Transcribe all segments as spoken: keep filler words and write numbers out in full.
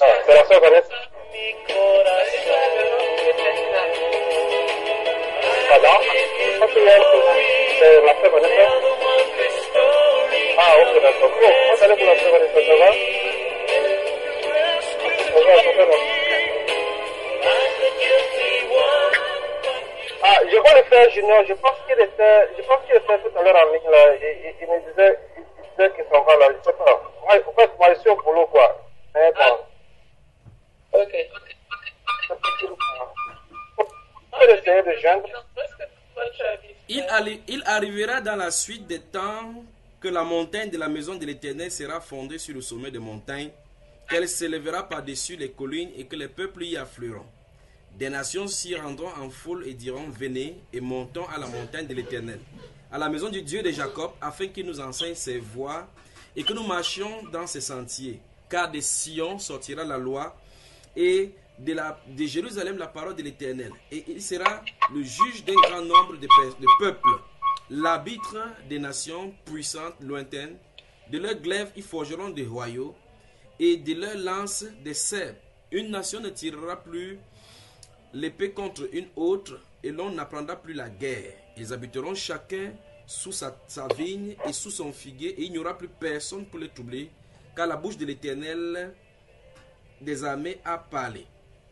Ah, c'est la sœur Vanessa. Pardon? Je pense qu'il y a un peu. C'est la sœur Vanessa. Ah, ok, d'accord. Bon, comment allez-vous la sœur Vanessa? Ça va? Ça va, ça va. Ah, je vois le frère Junior, je pense qu'il était, je pense qu'il était tout à l'heure en ligne là, il, il, il me disait, il, il disait qu'il s'en va là, je sais pas. Moi, en fait, moi, je suis au boulot quoi. Mais bon. Ok. On peut essayer de joindre. Il, alli- il arrivera dans la suite des temps que la montagne de la maison de l'Éternel sera fondée sur le sommet des montagnes, qu'elle s'élèvera par-dessus les collines et que les peuples y afflueront. Des nations s'y rendront en foule et diront: venez et montons à la montagne de l'Éternel, à la maison du Dieu de Jacob, afin qu'il nous enseigne ses voies et que nous marchions dans ses sentiers. Car de Sion sortira la loi et de, la, de Jérusalem la parole de l'Éternel. Et il sera le juge d'un grand nombre de, de peuples, l'arbitre des nations puissantes lointaines. De leurs glaives ils forgeront des royaumes et de leurs lances des cèpes. Une nation ne tirera plus l'épée contre une autre, et l'on n'apprendra plus la guerre. Ils habiteront chacun sous sa, sa vigne et sous son figuier, et il n'y aura plus personne pour les troubler, car la bouche de l'Éternel des armées a parlé.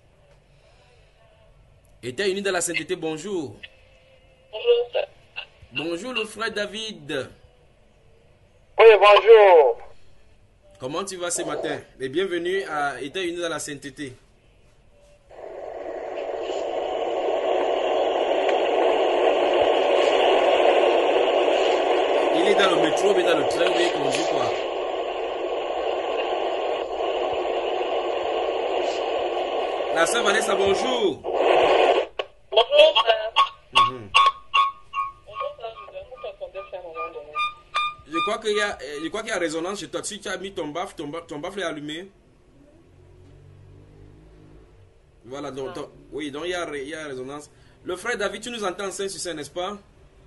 États unis dans la sainteté, bonjour. Bonjour. Bonjour le frère David. Oui, bonjour. Comment tu vas ce matin? Et bienvenue à États unis dans la sainteté. Il est dans le métro, mais dans le train, mais il conduit quoi? La sœur Vanessa, bonjour. Bonjour, frère. Mhm. Bonjour, frère. Je t'entendais faire un moment donné. Je crois qu'il y a, je crois qu'il y a résonance chez toi. Si tu as mis ton baffle, ton, ba- ton baffle est allumé. Voilà, donc, donc- oui, donc il y, a, il y a résonance. Le frère David, tu nous entends cinq sur cinq, n'est-ce pas?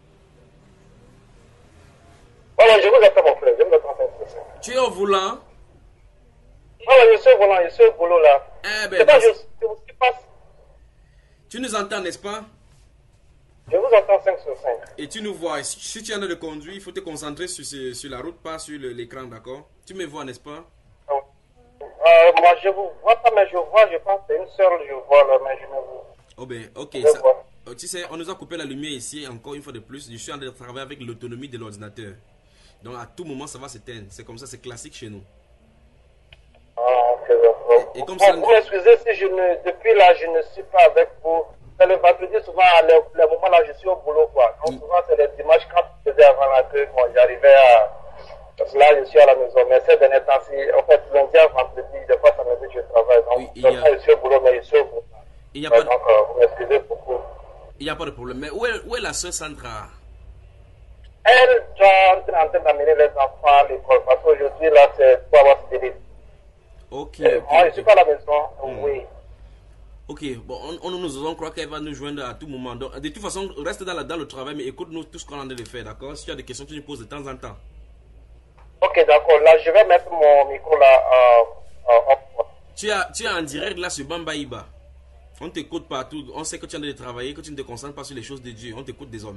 Voilà, je vous attends, mon frère. Je vous attends. Tu es au volant? Voilà, je suis au volant, je suis au boulot là. Eh ben, C'est pas parce- juste. Ce qui passe. tu nous entends, n'est-ce pas? Je vous entends cinq sur cinq. Et tu nous vois. Si, si tu es en train de conduire, il faut te concentrer sur, ce- sur la route, pas sur le- l'écran, d'accord? Tu me vois, n'est-ce pas? Euh, moi, je vous vois pas, mais je vois, je pense que c'est une seule, je vois là, mais je ne vous. Oh ben, ok. Je Ça, vois. oh, tu sais, on nous a coupé la lumière ici, encore une fois de plus. Je suis en train de travailler avec l'autonomie de l'ordinateur. Donc à tout moment, ça va s'éteindre. C'est comme ça, c'est classique chez nous. Ah, ok, d'accord. Et- et comme Bon, ça- vous m'excusez si je ne, depuis là, je ne suis pas avec vous. C'est le vendredi, souvent, les, les moments là, je suis au boulot, quoi. Donc, Mm. souvent, c'est les dimanches quand je faisais avant la queue, bon, j'arrivais à. Parce que là, je suis à la maison. Mais ces derniers temps, si, en fait, lundi à vendredi, des fois, ça me dit que je travaille. Donc, Oui, il y a- donc, je suis au boulot, mais je suis au boulot. Il n'y a, Ouais, pas de- donc, euh, vous m'excusez beaucoup. il y a pas de problème. Mais où est, où est la sœur Sandra? Elle doit entrer en train d'amener les enfants à l'école. Parce qu'aujourd'hui, là, c'est pour avoir ce délai. Ok, Euh, ok, Moi, je ok. suis pas à la maison. Mm. Oui. Ok, bon, on, on nous osons croire qu'elle va nous joindre à tout moment. Donc, de toute façon, reste dans, la- dans le travail, mais écoute-nous tout ce qu'on est en train de faire, d'accord? Si tu as des questions, tu nous poses de temps en temps. Ok, d'accord. Là, je vais mettre mon micro là. Euh, euh, en- Tu es, tu es en direct là sur Bambaïba. On t'écoute partout. On sait que tu es en train de travailler, que tu ne te concentres pas sur les choses de Dieu. On t'écoute désormais.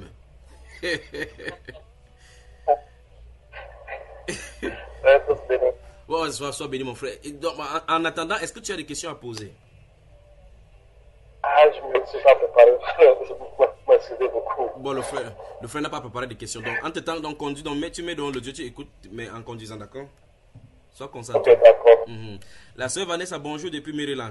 Euh, tous bénis. Bon, sois, sois béni, mon frère. Et donc, en, en attendant, est-ce que tu as des questions à poser? Ah, je me suis pas préparé. Je m'excusez beaucoup. Bon, le frère, le frère n'a pas préparé de questions. Donc, en te temps, donc, conduis, donc, mets, tu mets dans le Dieu, tu écoutes, mais en conduisant, d'accord? Sois concentré. Ok, d'accord. Mhm. La sœur Vanessa, bonjour depuis Maryland.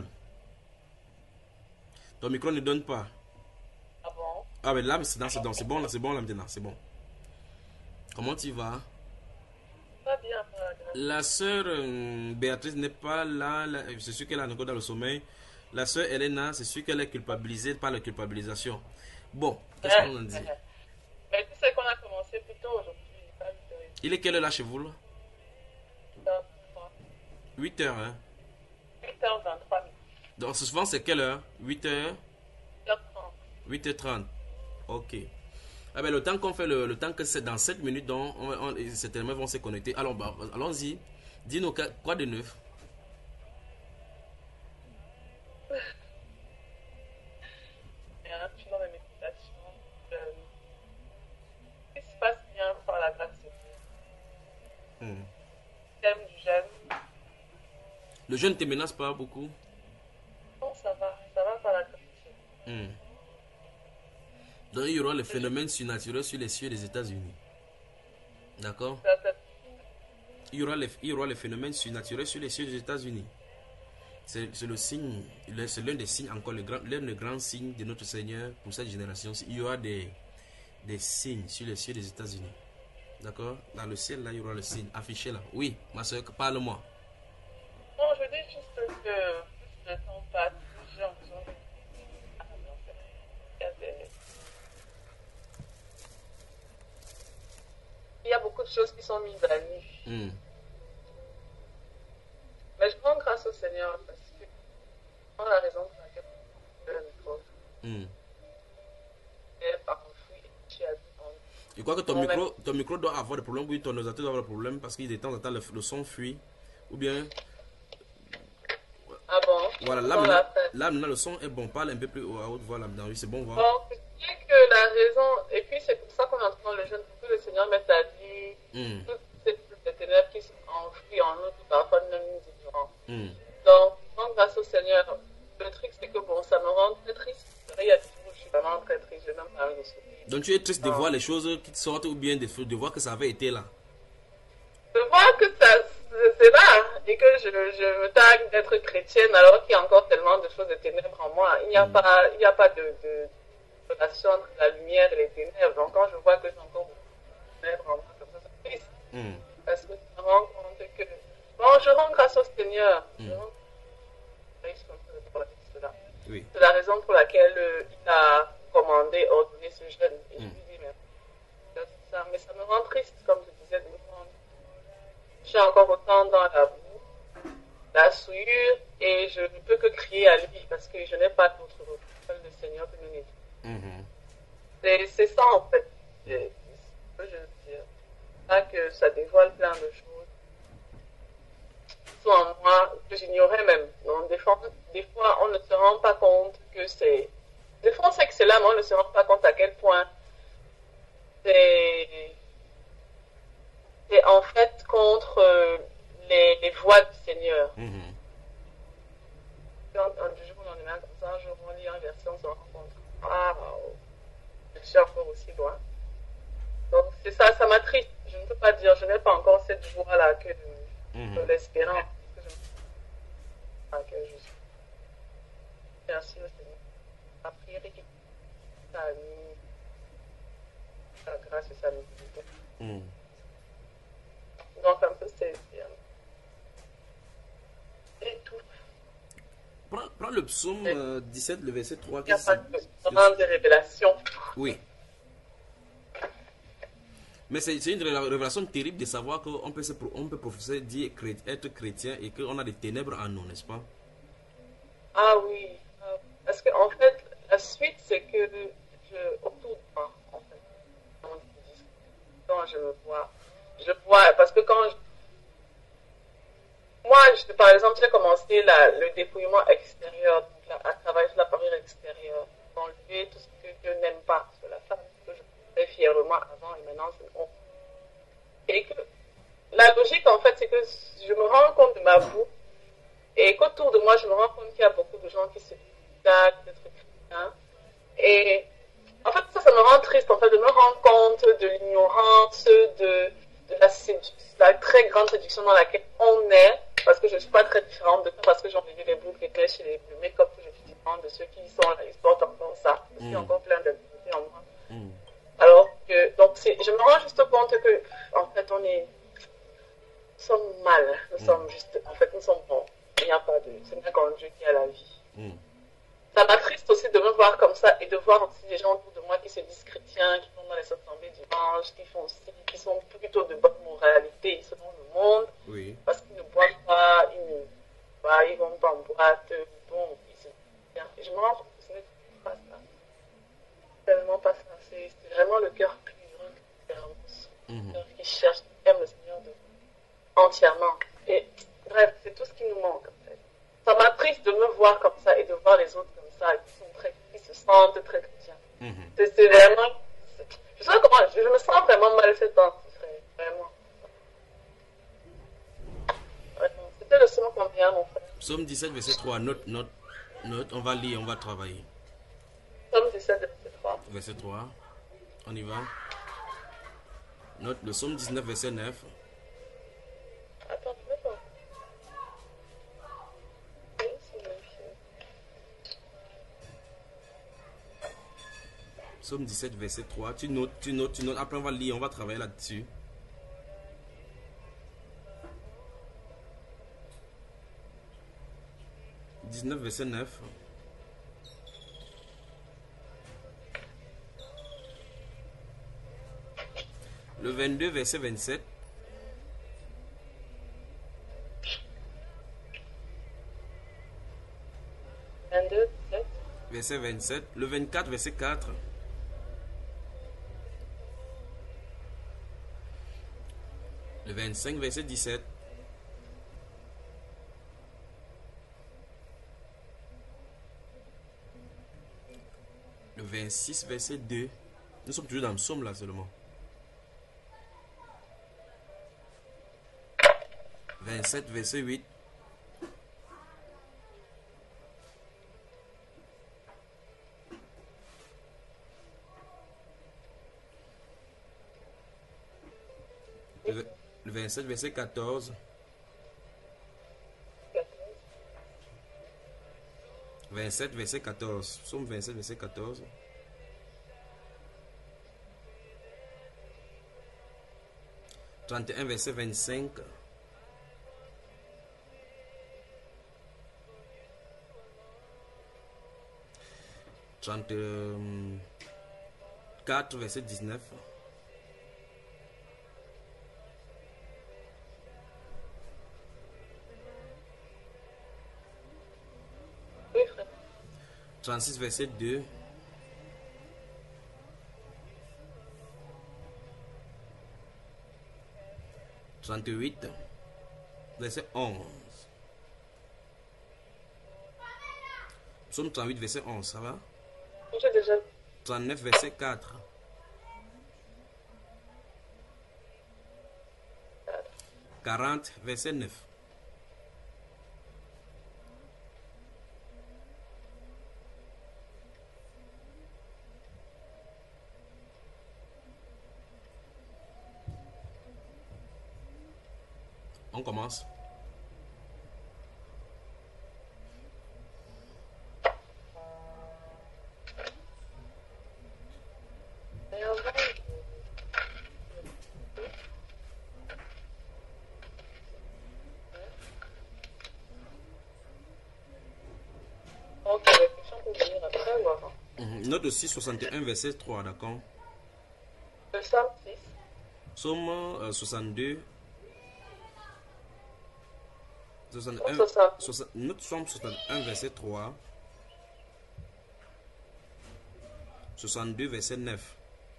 Ton micro ne donne pas. Ah bon? Ah, mais là, c'est c'est bon, c'est bon, là, c'est bon, là, maintenant, c'est bon. Comment tu vas? Pas bien, frère. La sœur euh, Béatrice n'est pas là, là, c'est sûr qu'elle est encore dans le sommeil. La sœur Elena, c'est sûr qu'elle est culpabilisée par la culpabilisation. Bon, qu'est-ce qu'on en dit? Mais tu sais qu'on a commencé plus tôt aujourd'hui. Pas huit heures. Il est quelle heure là chez vous là? huit heures, hein? huit heures vingt-trois minutes. Donc souvent c'est quelle heure? huit heures? huit heures trente. huit heures trente. Ok. Ah ben, le temps qu'on fait, le, le temps que c'est dans sept minutes, donc on, on, certainement vont se connecter. Alors, bah, allons-y. Dis-nous quoi quoi de neuf? Le jeûne ne te menace pas beaucoup? Non, ça va. Ça va par la grâce. Hmm. Donc il y aura le phénomène surnaturel sur les cieux des États-Unis. D'accord? Il y aura le, il y aura le phénomène surnaturel sur les cieux des États-Unis. C'est le signe, c'est l'un des signes, encore l'un des grands signes de notre Seigneur pour cette génération. Il y aura des, des signes sur les cieux des États-Unis. D'accord? Dans le ciel, là, il y aura le signe affiché là. Oui, ma soeur, parle-moi. Non, je dis juste que plus le temps passe, plus j'ai l'impression que il y a des... Il y a beaucoup de choses qui sont mises à nu. Mm. Mais je rends grâce au Seigneur parce que c'est la raison pour laquelle je le micro. Mm. Et par enfoui, je suis habillée. Je crois que ton micro, ton micro doit avoir des problèmes, oui, ton ordinateur doit avoir des problèmes parce qu'il est de temps en temps le, le son fuit. Ou bien. Ah bon? Voilà, là maintenant, là maintenant le son est bon. Parle un peu plus à haute voix là maintenant. Oui, c'est bon, voilà. Bon, je dis que la raison, et puis c'est pour ça qu'on entend le jeûne, pour que le Seigneur mette à nu Mm. toutes ces ténèbres qui sont enfouies en nous, qui parfois nous nous ignorons. Mm. Donc, donc, grâce au Seigneur, le truc c'est que bon, ça me rend très triste. Il y a des jours où je suis vraiment très triste, je n'ai même pas envie de sourire. Donc tu es triste de voir les choses qui te sortent ou bien de, de voir que ça avait été là. De voir que ça, c'est là et que je, je me targue d'être chrétienne alors qu'il y a encore tellement de choses de ténèbres en moi. Il n'y a Mm. pas, il n'y a pas de, de relation entre la lumière et les ténèbres. Donc quand je vois que j'ai encore beaucoup de ténèbres en moi, comme ça, c'est triste. Mm. Parce que je me rends compte que, bon, je rends grâce au Seigneur. Mm. Je rends grâce au Seigneur. Oui. C'est la raison pour laquelle euh, il a commandé, ordonné ce jeûne. Et Mm. je lui dis, mais ça, mais ça me rend triste, comme je disais, de me rendre. Je suis encore autant dans la boue, la souillure, et je ne peux que crier à lui parce que je n'ai pas d'autre repos. Seul le Seigneur peut nous aider. Mhm. C'est c'est ça en fait. C'est ce que je veux dire. Là que ça dévoile plein de choses. Soit en moi, que j'ignorais même. Donc, des fois, des fois, on ne se rend pas compte que c'est. Des fois, on sait que c'est là, mais on ne se rend pas compte à quel point c'est. C'est en fait contre euh, les, les voies du Seigneur. Mhm. Quand un du jour au lendemain, comme ça, un jour, on lit un verset, on se rend compte. Ah, je suis encore aussi loin. Donc, c'est ça, ça m'attriste. Je ne peux pas dire, je n'ai pas encore cette joie-là que de, Mhm. de l'espérance. Que je, à laquelle je suis. Merci au Seigneur. La prière qui ça a mis sa grâce et sa miséricorde. Mm. Donc, un peu, c'est. Et tout. Prends, prends le psaume euh, dix-sept, le verset trois. Il n'y a qui pas dit- de vraiment de révélation. Oui. Mais c'est c'est une réla- révélation terrible de savoir qu'on peut, se pro- on peut professer dire chré- être chrétien et qu'on a des ténèbres en nous, n'est-ce pas? Ah oui. Ah, parce que, en fait, la suite, c'est que je, autour de moi, en fait, quand je me vois, je vois, parce que quand je, moi, je, par exemple, j'ai commencé la, le dépouillement extérieur, donc la, à travailler sur la parure extérieure, enlever tout ce que je n'aime pas, sur la femme que je faisais fièrement avant et maintenant je honte. Et que la logique, en fait, c'est que je me rends compte de ma boue et qu'autour de moi, je me rends compte qu'il y a beaucoup de gens qui se disent d'être chrétiens. Et en fait, ça, ça me rend triste, en fait, de me rendre compte de l'ignorance, de, de la, séduction, la très grande séduction dans laquelle on est, parce que je ne suis pas très différente de ça, parce que j'ai enlevé les boucles éclairs chez les, le make-up que je suis différente de ceux qui sont là, ils portent encore ça. Je suis Mm. encore plein d'activités en moi. Mm. Alors que, donc, c'est, je me rends juste compte que, en fait, on est, nous sommes mal, nous Mm. sommes juste, en fait, nous sommes bons. Il n'y a pas de, ce n'est qu'en Dieu qui a la vie. Mm. Ça m'attriste aussi de me voir comme ça et de voir aussi des gens autour de moi qui se disent chrétiens, qui vont dans les assemblées dimanche, qui font aussi, qui sont plutôt de bonne moralité selon le monde, Oui. parce qu'ils ne boivent pas, ils ne bah, ils vont pas en boîte, bon, ils se bien. Et je me rends compte que ce n'est pas ça. Tellement pas ça. C'est, c'est vraiment le cœur pur, l'espérance, Mhm. le cœur qui cherche, qui aime le Seigneur de, entièrement. Et bref, c'est tout ce qui nous manque en fait. Ça m'attriste de me voir comme ça et de voir les autres comme ça, et qui, sont très, qui se sentent très chrétiens. Mhm. C'est, c'est vraiment. C'est, je, sais comment, je, je me sens vraiment mal fait dans ce frère. Vraiment. Vraiment. C'était le second combien, mon frère? Psaume dix-sept, verset trois. Note, note, note. On va lire, on va travailler. Psaume dix-sept, verset trois. Verset trois. On y va. Note le psaume dix-neuf, verset neuf. Attends, tu veux pas? Oui, c'est le Psaume dix-sept, verset trois. Tu notes, tu notes, tu notes. Après, on va lire, on va travailler là-dessus. dix-neuf, verset neuf. Le vingt-deux, verset vingt-sept. vingt-deux, vingt-sept. Verset vingt-sept. Le vingt-quatre, verset quatre. Le vingt-cinq, verset dix-sept. Le vingt-six, verset deux. Nous sommes toujours dans le psaume là seulement. vingt-sept, verset huit. Le, le vingt-sept, verset quatorze. vingt-sept, verset quatorze. Psaume vingt-sept, verset quatorze. trente et un, verset vingt-cinq. trente-quatre, verset dix-neuf. Oui, frère. trente-six, verset deux. trente-huit, verset onze. Psaume trente-huit, verset onze, ça va? J'ai déjà. trente-neuf, verset quatre. quarante, verset neuf. On commence. Et avant, ok, la question peut venir après ou avant? Mhm. Note aussi soixante et un, verset trois, d'accord? Le psaume six. Psaume euh, soixante-deux. soixante-un, soixante. soixante, note psaume soixante et un, verset trois. soixante-deux, verset neuf.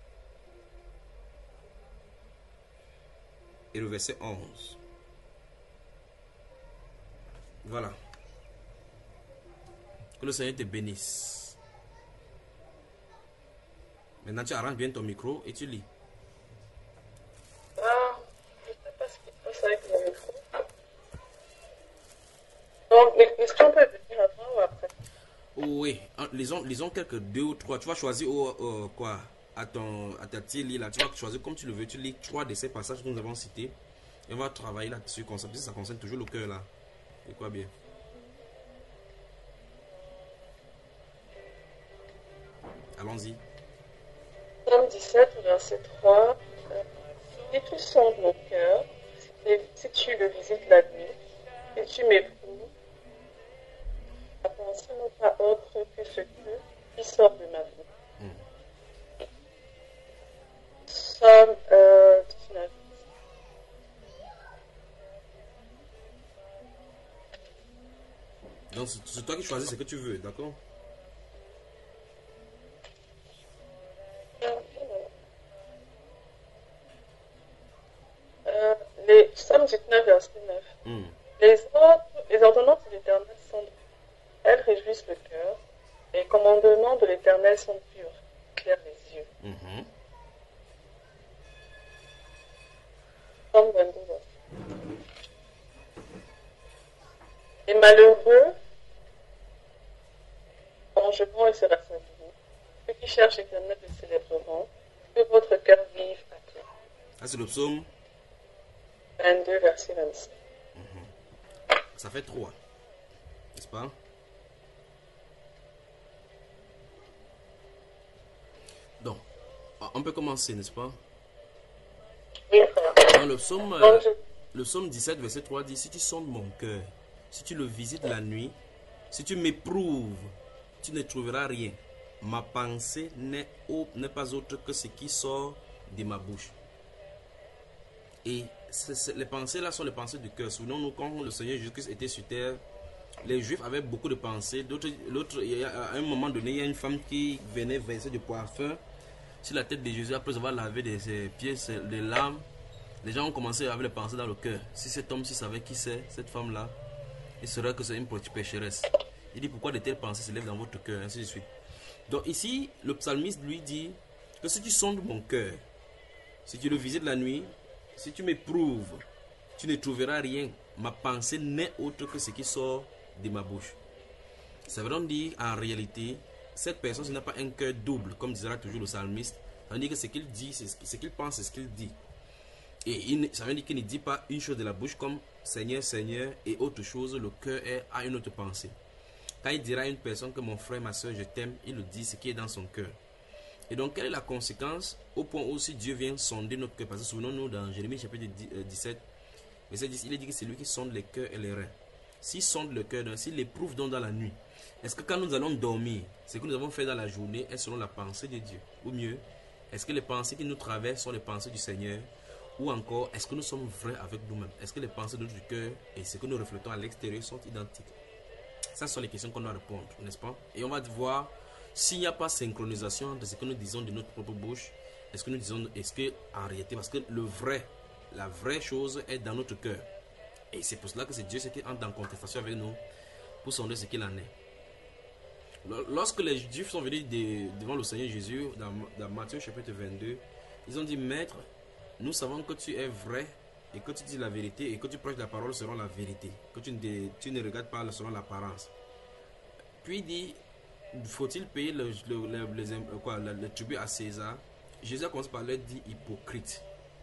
Et le verset onze. Voilà. Que le Seigneur te bénisse. Maintenant, tu arranges bien ton micro et tu lis. Ah, je ne sais pas ce qui se passe avec le micro. Donc, les questions peuvent venir avant ou après? Oui, lisons, lisons quelques deux ou trois. Tu vas choisir oh, oh, quoi à, ton, à ta petite lit là. Tu vas choisir comme tu le veux. Tu lis trois de ces passages que nous avons cités. Et on va travailler là-dessus. Ça concerne toujours le cœur là. Et quoi bien? Allons-y. Psaume dix-sept, verset trois. Euh, si tu sondes mon cœur, si, si tu le visites la nuit, si tu m'éprouves, ta pensée n'est pas autre que ce que qui sort de ma vie. Mm. Psaume euh, dix-neuf. Donc c'est toi qui choisis ce que tu veux, d'accord? Euh, les Psaume dix-neuf, verset neuf. Mm. Les, ordres, les ordonnances de l'Éternel sont droites. Elles réjouissent le cœur. Les commandements de l'Éternel sont purs, éclairent les yeux. Mm-hmm. Psaume vingt-deux. Et malheureux, mangeront et se rassaisiront. Ceux qui cherchent l'Éternel le célébreront. Que votre cœur vive à toi. Ah, c'est le psaume vingt-deux, verset vingt-cinq. Mm-hmm. Ça fait trois, n'est-ce pas? Donc, on peut commencer, n'est-ce pas? Oui, frère. Dans le psaume, euh, Donc, je... le psaume dix-sept, verset trois dit: si tu sondes mon cœur, si tu le visites la nuit, si tu m'éprouves, tu ne trouveras rien. Ma pensée n'est pas autre que ce qui sort de ma bouche. Et c est, c est, les pensées là sont les pensées du cœur. Souvenons-nous, quand le Seigneur Jésus-Christ était sur terre, les Juifs avaient beaucoup de pensées. D'autres, l'autre, à un moment donné, il y a une femme qui venait verser du parfum sur la tête de Jésus après avoir lavé de ses pieds des larmes. Les gens ont commencé à avoir les pensées dans le cœur. Si cet homme, s'il savait qui c'est, cette femme-là, il saurait que c'est une pécheresse. Il dit: pourquoi de telles pensées se lèvent dans votre cœur, ainsi de suite. Donc ici, le psalmiste lui dit que si tu sondes mon cœur, si tu le visites la nuit, si tu m'éprouves, tu ne trouveras rien. Ma pensée n'est autre que ce qui sort de ma bouche. Ça veut donc dire, en réalité, cette personne, ce n'est pas un cœur double, comme dira toujours le psalmiste. Ça veut dire que ce qu'il dit, ce qu'il pense, c'est ce qu'il dit. Et il, ça veut dire qu'il ne dit pas une chose de la bouche comme Seigneur, Seigneur, et autre chose, le cœur a une autre pensée. Quand il dira à une personne que mon frère, ma soeur, je t'aime, il le dit ce qui est dans son cœur. Et donc, quelle est la conséquence au point où si Dieu vient sonder notre cœur? Parce que souvenons-nous, dans Jérémie chapitre dix-sept, verset dix, il est dit que c'est lui qui sonde les cœurs et les reins. S'il sonde le cœur, s'il éprouve donc dans la nuit, est-ce que quand nous allons dormir, ce que nous avons fait dans la journée est selon la pensée de Dieu? Ou mieux, est-ce que les pensées qui nous traversent sont les pensées du Seigneur? Ou encore, est-ce que nous sommes vrais avec nous-mêmes? Est-ce que les pensées de notre cœur et ce que nous reflétons à l'extérieur sont identiques? Ça sont les questions qu'on doit répondre, n'est-ce pas? Et on va voir s'il n'y a pas synchronisation de ce que nous disons de notre propre bouche. Est-ce que nous disons, est-ce que en réalité, parce que le vrai, la vraie chose est dans notre cœur. Et c'est pour cela que c'est Dieu qui entre en contestation avec nous pour sonder ce qu'il en est. Lorsque les Juifs sont venus de, devant le Seigneur Jésus, dans, dans Matthieu chapitre vingt-deux, ils ont dit: Maître, nous savons que tu es vrai et que tu dis la vérité et que tu prêches la parole selon la vérité, que tu ne, tu ne regardes pas selon l'apparence. Puis il dit: faut-il payer le, le, le, les, quoi, le, le tribut à César? Jésus a commencé par leur dire hypocrite.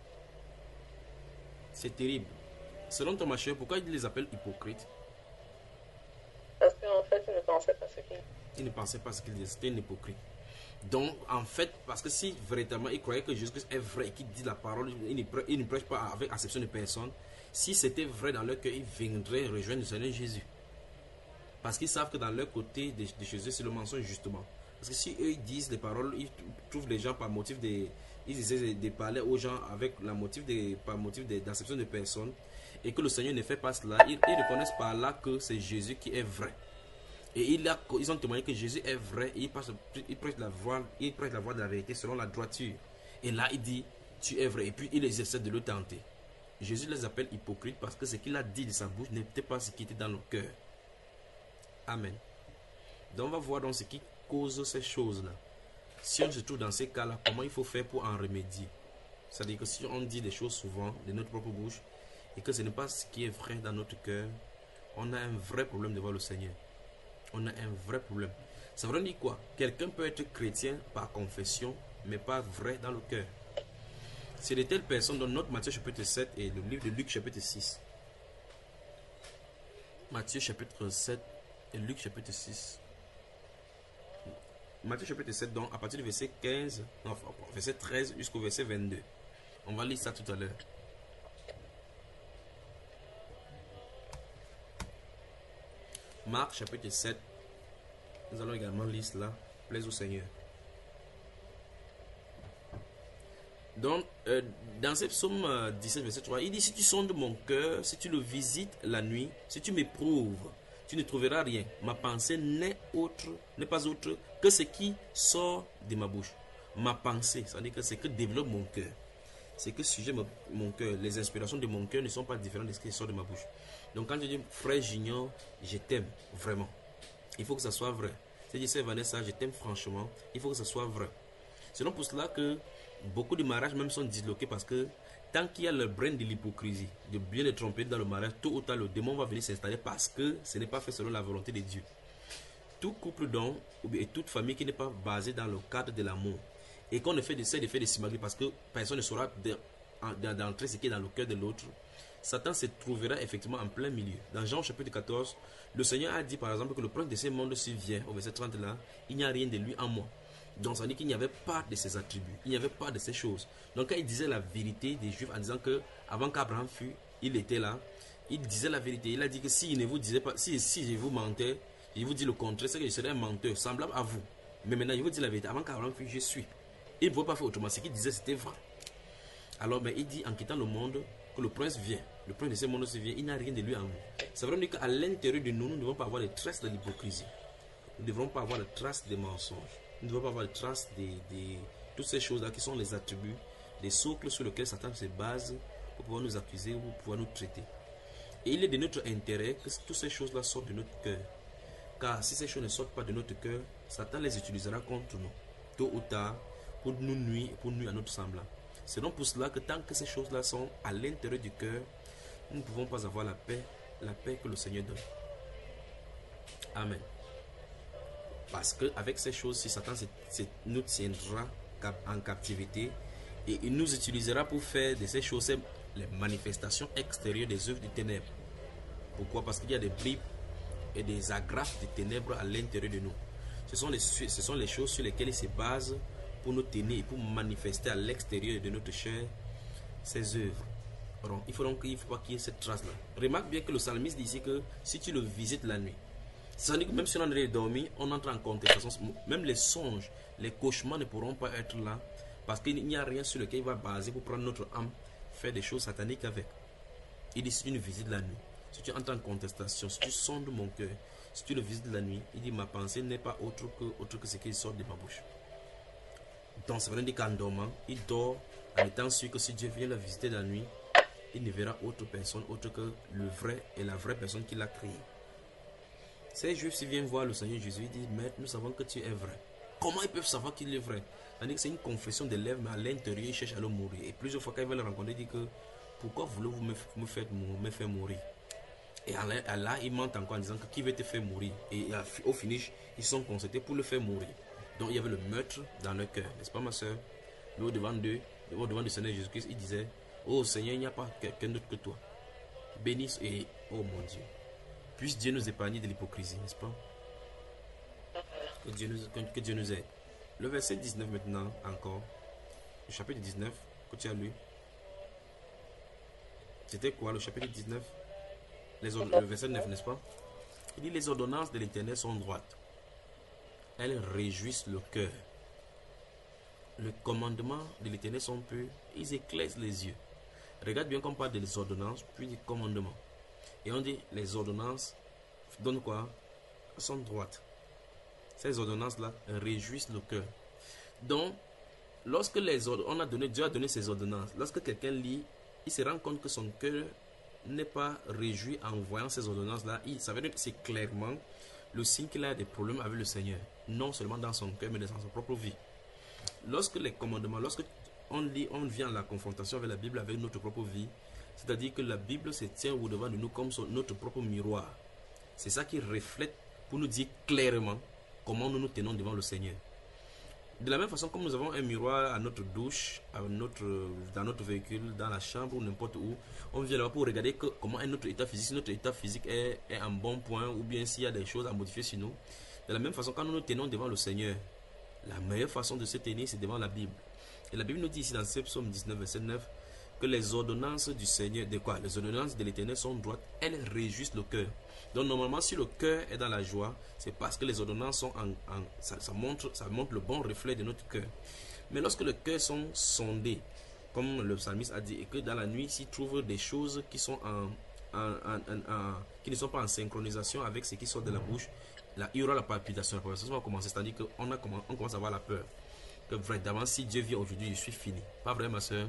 C'est terrible. Selon Thomas Machère, pourquoi il les appelle hypocrites? Parce qu'en fait, il ne pensait pas ce qu'il Il ne pensait pas ce qu'il disait, c'était un hypocrite. Donc, en fait, parce que si véritablement il croyait que Jésus-Christ est vrai et qu'il dit la parole, il ne, prêche, il ne prêche pas avec acception de personne, si c'était vrai dans leur cœur, ils viendraient rejoindre le Seigneur Jésus. Parce qu'ils savent que dans leur côté de, de Jésus, c'est le mensonge justement. Parce que si eux ils disent les paroles, ils trouvent les gens par motif de... Ils essaient de parler aux gens avec la motif de, par motif d'acception de, de personne. Et que le Seigneur ne fait pas cela. Ils, ils reconnaissent par là que c'est Jésus qui est vrai. Et il a, ils ont témoigné que Jésus est vrai. Et il, passe, il, prêche la voie, il prêche la voie de la vérité selon la droiture. Et là il dit: tu es vrai. Et puis il essaie de le tenter. Jésus les appelle hypocrites parce que ce qu'il a dit de sa bouche n'était pas ce qui était dans le cœur. Amen. Donc on va voir donc ce qui cause ces choses-là. Si on se trouve dans ces cas-là, comment il faut faire pour en remédier? C'est-à-dire que si on dit des choses souvent de notre propre bouche et que ce n'est pas ce qui est vrai dans notre cœur, on a un vrai problème devant le Seigneur. On a un vrai problème. Ça veut dire quoi? Quelqu'un peut être chrétien par confession, mais pas vrai dans le cœur. C'est de telles personnes dans notre Matthieu chapitre sept et le livre de Luc chapitre six. Matthieu chapitre sept et Luc chapitre six. Matthieu chapitre sept, donc à partir du verset quinze, non, verset treize jusqu'au verset vingt-deux. On va lire ça tout à l'heure. Marc chapitre sept. Nous allons également lire cela. Plaise au Seigneur. Donc, euh, dans ce psaume euh, dix-sept, verset trois, il dit: si tu sondes mon cœur, si tu le visites la nuit, si tu m'éprouves, tu ne trouveras rien. Ma pensée n'est autre, n'est pas autre que ce qui sort de ma bouche. Ma pensée, c'est-à-dire que c'est que développe mon cœur. C'est que sujet mon cœur. Les inspirations de mon cœur ne sont pas différentes de ce qui sort de ma bouche. Donc quand je dis frère Junior, je t'aime vraiment. Il faut que ça soit vrai. Si je dis Vanessa, je t'aime franchement, il faut que ça soit vrai. C'est donc pour cela que beaucoup de mariages même sont disloqués parce que tant qu'il y a le brin de l'hypocrisie, de bien les tromper dans le mariage, tôt ou tard le démon va venir s'installer parce que ce n'est pas fait selon la volonté de Dieu. Tout couple donc, et toute famille qui n'est pas basée dans le cadre de l'amour, et qu'on essaie de faire des simagris parce que personne ne saura d'entrer ce qui est dans le cœur de l'autre, Satan se trouvera effectivement en plein milieu. Dans Jean chapitre quatorze, le Seigneur a dit par exemple que le prince de ce monde s'y vient, au verset trente là, il n'y a rien de lui en moi. Donc ça veut dire qu'il n'y avait pas de ses attributs, il n'y avait pas de ces choses. Donc quand il disait la vérité des Juifs en disant que avant qu'Abraham fût, il était là, il disait la vérité. Il a dit que s'il ne vous disait pas, si, si je vous mentais, il vous dit le contraire, c'est que je serais un menteur, semblable à vous. Mais maintenant, il vous dit la vérité. Avant qu'Abraham fût, je suis. Il ne pouvait pas faire autrement. Ce qu'il disait, c'était vrai. Alors, mais il dit, en quittant le monde, que le prince vient. Le prince de ce monde se vient. Il n'a rien de lui en nous. Ça veut dire qu'à l'intérieur de nous, nous ne devons pas avoir les traces de l'hypocrisie. Nous ne devons pas avoir les traces des mensonges. Nous ne devons pas avoir les traces de toutes ces choses-là qui sont les attributs, les socles sur lesquels Satan se base pour pouvoir nous accuser ou pour pouvoir nous traiter. Et il est de notre intérêt que toutes ces choses-là sortent de notre cœur. Car si ces choses ne sortent pas de notre cœur, Satan les utilisera contre nous, tôt ou tard, pour nous nuire et pour nuire à notre semblable. C'est donc pour cela que tant que ces choses-là sont à l'intérieur du cœur, nous ne pouvons pas avoir la paix, la paix que le Seigneur donne. Amen. Parce qu'avec ces choses, si Satan nous tiendra en captivité et il nous utilisera pour faire de ces choses les manifestations extérieures des œuvres du ténèbres. Pourquoi? Parce qu'il y a des bribes et des agrafes de ténèbres à l'intérieur de nous. Ce sont, les, ce sont les choses sur lesquelles il se base pour nous tenir et pour manifester à l'extérieur de notre chair ses œuvres. Alors, il faut donc qu'il ne faut pas qu'il y ait cette trace-là. Remarque bien que le psalmiste dit ici que si tu le visites la nuit, c'est-à-dire que même si on est dormi, on entre en contestation. Même les songes, les cauchemars ne pourront pas être là parce qu'il n'y a rien sur lequel il va baser pour prendre notre âme, faire des choses sataniques avec. Il dit si tu ne visites la nuit, si tu entres en contestation, si tu sondes mon cœur, si tu le visites la nuit, il dit ma pensée n'est pas autre que, autre que ce qui sort de ma bouche. Donc ça veut dire qu'en dormant, il dort en étant sûr que si Dieu vient le visiter la nuit, il ne verra autre personne autre que le vrai et la vraie personne qui l'a créé. Ces Juifs s'ils viennent voir le Seigneur Jésus, ils disent maître, nous savons que tu es vrai. Comment ils peuvent savoir qu'il est vrai? C'est-à-dire que c'est une confession des lèvres, mais à l'intérieur ils cherchent à le mourir. Et plusieurs fois quand ils veulent le rencontrer, ils disent que pourquoi voulez-vous me, me, faire, me faire mourir? Et là, ils mentent encore en disant que qui veut te faire mourir? Et au finish, ils sont concertés pour le faire mourir. Donc il y avait le meurtre dans leur cœur, n'est-ce pas ma soeur? Mais au devant d'eux, au devant du Seigneur Jésus-Christ, il disait, oh Seigneur, il n'y a pas quelqu'un d'autre que toi. Bénisse et oh mon Dieu. Puisse Dieu nous épargner de l'hypocrisie, n'est-ce pas? Que Dieu, nous, que, que Dieu nous aide. Le verset dix-neuf maintenant, encore. Le chapitre dix-neuf, que tu as lu. C'était quoi le chapitre dix-neuf? Les, le verset neuf, n'est-ce pas? Il dit, les ordonnances de l'Éternel sont droites. Elles réjouissent le cœur. Les commandements de l'Éternel sont purs. Ils éclairent les yeux. Regarde bien qu'on parle des ordonnances, puis des commandements. Et on dit, les ordonnances donnent quoi? Sont droites. Ces ordonnances-là réjouissent le cœur. Donc, lorsque les ordonnances, on a donné, Dieu a donné ses ordonnances. Lorsque quelqu'un lit, il se rend compte que son cœur n'est pas réjoui en voyant ces ordonnances-là. Ça veut dire que c'est clairement le signe qu'il a des problèmes avec le Seigneur. Non seulement dans son cœur, mais dans sa propre vie. Lorsque les commandements, lorsque on lit, on vient à la confrontation avec la Bible, avec notre propre vie, c'est-à-dire que la Bible se tient au devant de nous comme son, notre propre miroir. C'est ça qui reflète pour nous dire clairement comment nous nous tenons devant le Seigneur. De la même façon, comme nous avons un miroir à notre douche, à notre, dans notre véhicule, dans la chambre ou n'importe où, on vient là pour regarder que, comment est notre état physique, si notre état physique est, est en bon point ou bien s'il y a des choses à modifier sur nous. De la même façon, quand nous nous tenons devant le Seigneur, la meilleure façon de se tenir, c'est devant la Bible. Et la Bible nous dit ici dans ce psaume dix-neuf, verset neuf, que les ordonnances du Seigneur, de quoi? Les ordonnances de l'Éternel sont droites, elles réjouissent le cœur. Donc normalement, si le cœur est dans la joie, c'est parce que les ordonnances sont en, en ça, ça montre, ça montre le bon reflet de notre cœur. Mais lorsque le cœur sont sondés, comme le psalmiste a dit, et que dans la nuit, s'il trouve des choses qui sont en, en, en, en, en qui ne sont pas en synchronisation avec ce qui sort de la bouche, là, il y aura la palpitation. La palpitation va commencer, c'est-à-dire qu'on a, on commence à avoir la peur. Que vraiment, si Dieu vient aujourd'hui, je suis fini. Pas vrai, ma soeur?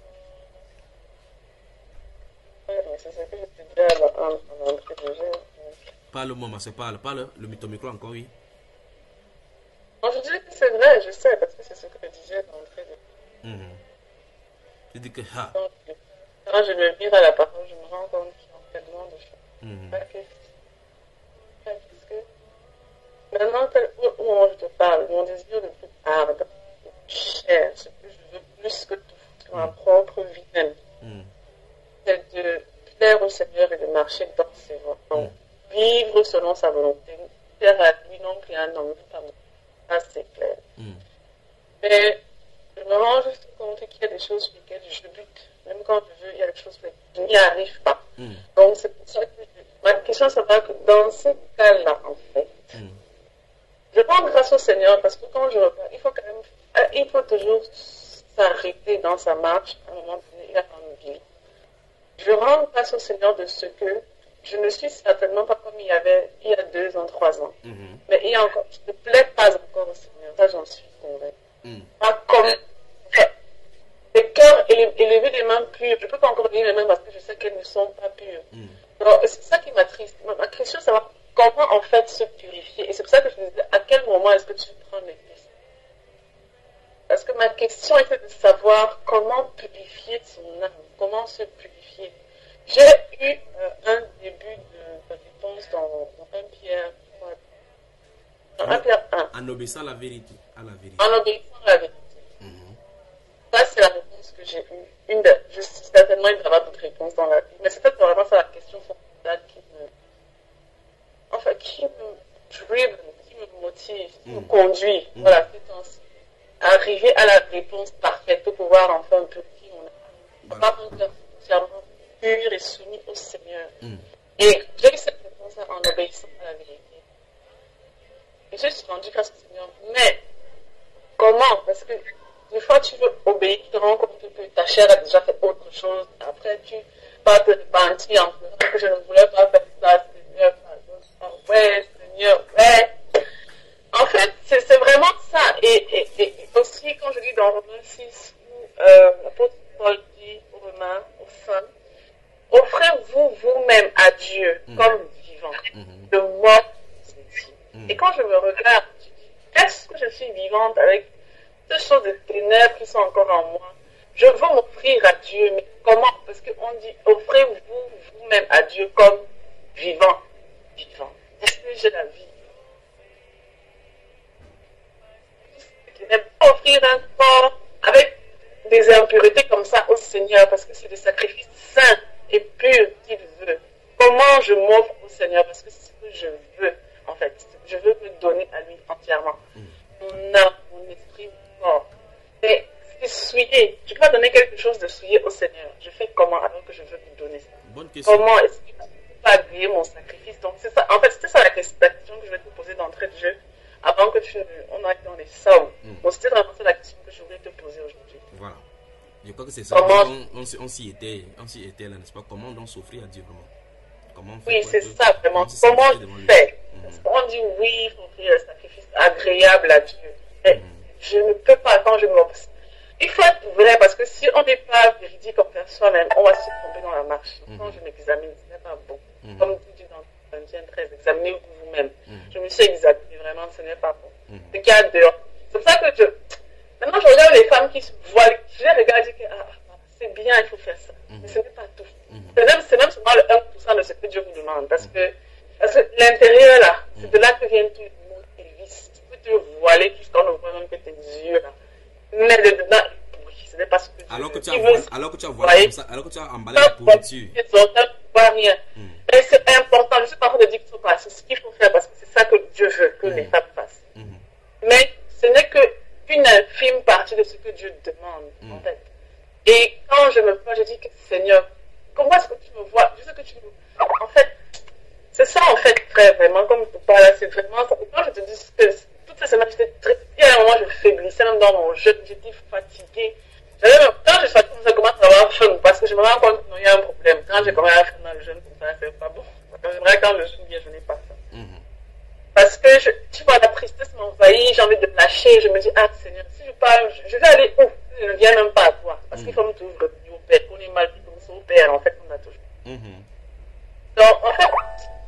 Parle-moi, ma soeur, parle, parle. Le ton micro encore, oui. Non, je disais que c'est vrai, je sais, parce que c'est ce que je disais dans le fait de... Mhm. Tu dis que, ah. Donc, quand je me vire à la parole, je me rends compte qu'il y a tellement de choses. Mhm. Parce que, parce que maintenant, tel- où, où je te parle, mon désir le plus ardent, le plus cher, ce que je veux plus que tout, sur ma propre vie même, Mhm. c'est de plaire au Seigneur et de marcher dans ses voies. Donc, vivre selon sa volonté, faire à lui non plus un homme, pas moi. Ça, c'est clair. Mhm. Mais je me rends juste compte qu'il y a des choses sur lesquelles je bute. Même quand je veux, il y a des choses sur lesquelles je n'y arrive pas. Mm. Donc c'est pour ça que je... ma question sera que dans ce cas-là, en fait, Mm. je rends grâce au Seigneur parce que quand je regarde, il faut quand même, il faut toujours s'arrêter dans sa marche à un moment donné, il a une vie. Je rends grâce au Seigneur de ce que je ne suis certainement pas comme il y avait il y a deux ans, trois ans. Mhm. Mais il y a encore, je ne plais pas encore au Seigneur, ça j'en suis convaincue. Mm. Pas comme enfin, les cœurs élevés des mains pures. Je ne peux pas encore lever les mains parce que je sais qu'elles ne sont pas pures. Mm. Alors, c'est ça qui m'attriste. Ma, ma question, c'est comment en fait se purifier. Et c'est pour ça que je me disais, à quel moment est-ce que tu prends les pistes? Parce que ma question était de savoir comment purifier son âme, comment se purifier. J'ai eu euh, un début de, de réponse dans, dans un Pierre, dans un Pierre un. En obéissant à la vérité. À la vérité. En obéissant à la vérité. Mhm. Ça, c'est la réponse que j'ai eue. Une de, je suis certainement, il y aura d'autres réponses dans la vie. Mais c'est peut-être vraiment ça la question fondamentale qui me. Enfin, qui me drive, qui me motive, qui me Mm. conduit. Mm. Voilà, c'est ainsi. Arriver à la réponse parfaite pour pouvoir enfin un peu qui on est. Voilà. Avoir un cœur entièrement pur et soumis au Seigneur. Mm. Et j'ai eu cette réponse en obéissant à la vérité. Et je suis rendu grâce au Seigneur. Mais comment? Parce que des fois, tu veux obéir, tu te rends compte que ta chair a déjà fait autre chose. Après, tu vas te repentir en pleurant que je ne voulais pas faire ça, Seigneur, pardon. Oh, ouais, Seigneur, ouais. En fait, c'est, c'est vraiment ça. Et, et, et aussi, quand je lis dans Romains six, où euh, l'apôtre Paul dit aux Romains, aux femmes, offrez-vous vous-même à Dieu Mm. comme vivant, Mhm. de mort sensible. Mm. Et quand je me regarde, je dis, est-ce que je suis vivante avec ces choses de ténèbres qui sont encore en moi? Je veux m'offrir à Dieu, mais comment? Parce qu'on dit, offrez-vous vous-même à Dieu comme vivant. Vivant. Est-ce que j'ai la vie? Je n'aime pas offrir un corps avec des impuretés comme ça au Seigneur, parce que c'est des sacrifices saints et purs qu'il veut. Comment je m'offre au Seigneur? Parce que c'est ce que je veux, en fait. Je veux me donner à lui entièrement. Mm. Mon âme, mon esprit, mon corps. Mais c'est souillé. Je ne peux pas donner quelque chose de souillé au Seigneur. Je fais comment alors que je veux lui donner ça? Bonne question. Comment est-ce que je ne peux pas agréer mon sacrifice? Donc c'est ça. En fait, c'était ça la question que je vais te poser d'entrée de jeu avant que tu, on aille dans les sommes. Mm. Bon, c'était vraiment ça la question que je voulais te poser aujourd'hui. Voilà. Je crois que c'est ça. Comment- On, on, s'y- on s'y était, on s'y était là, n'est-ce pas? Comment donc s'offrir à Dieu vraiment? Comment on fait Oui, pour c'est être- ça vraiment. se Comment sacrifier devant je lui? fais? Mhm. Parce qu'on dit oui, il faut offrir un sacrifice agréable à Dieu. Mais Mhm. je ne peux pas quand je m'obstine. Il faut être vrai parce que si on n'est pas véridique envers soi-même, on va se tromper dans la marche. Mhm. Quand je m'examine, ce n'est pas bon. Mhm. Comme tu dis dans Corinthiens treize, examinez-vous vous-même. Mhm. Je me suis examiné vraiment, ce n'est pas bon. Mhm. Ce qu'il y a dehors. C'est pour ça que je. Maintenant, je regarde les femmes qui se voilent. Je les regarde et je dis que ah, ah, c'est bien, il faut faire ça. Mhm. Mais ce n'est pas tout. Mhm. C'est même, c'est même seulement le un pour cent de ce que Dieu vous demande. Parce que, parce que l'intérieur, là, c'est de là que viennent tous les mots et les vices. Tu peux te voiler jusqu'à ne voit même que tes yeux, là. Mais le dedans, oui, ce n'est pas ce que Dieu Alors que veut. tu as Il voilé, veut alors que tu as Ouais. voilé comme ça, alors que tu as emballé la pourriture. ils ont un pouvoir rien. Mm. Mais c'est important. Je ne suis pas en train de dire qu'il faut pas. C'est ce qu'il faut faire parce que c'est ça que Dieu veut que Mm. les femmes fassent. Mhm. Mais ce n'est que une infime partie de ce que Dieu demande, Mm. en fait. Et quand je me vois, je dis que Seigneur, comment est-ce que tu me vois? Je sais que tu me. En fait, c'est ça, en fait, frère, vraiment, comme je te parle là, c'est vraiment ça. Et quand je te dis que toutes ces semaines, j'étais très. Il y a un moment, je faiblissais, même dans mon jeûne, j'étais fatiguée. J'avais même- Quand je suis fatiguée, ça commence à avoir faim, parce que je me rends compte qu'il y a un problème. Quand j'ai commencé à faire dans le jeûne, comme ça, c'est pas bon. J'aimerais quand le jeûne vient, je n'ai pas ça. Mhm. Parce que, je, tu vois, la tristesse m'envahit, j'ai envie de me lâcher, je me dis, ah Seigneur, si je parle, je, je vais aller où? Je ne viens même pas à toi. Parce qu'il faut me toujours revenir au Père. On est mal vu comme ça au Père, en fait, on a toujours. Mhm. Donc, en fait,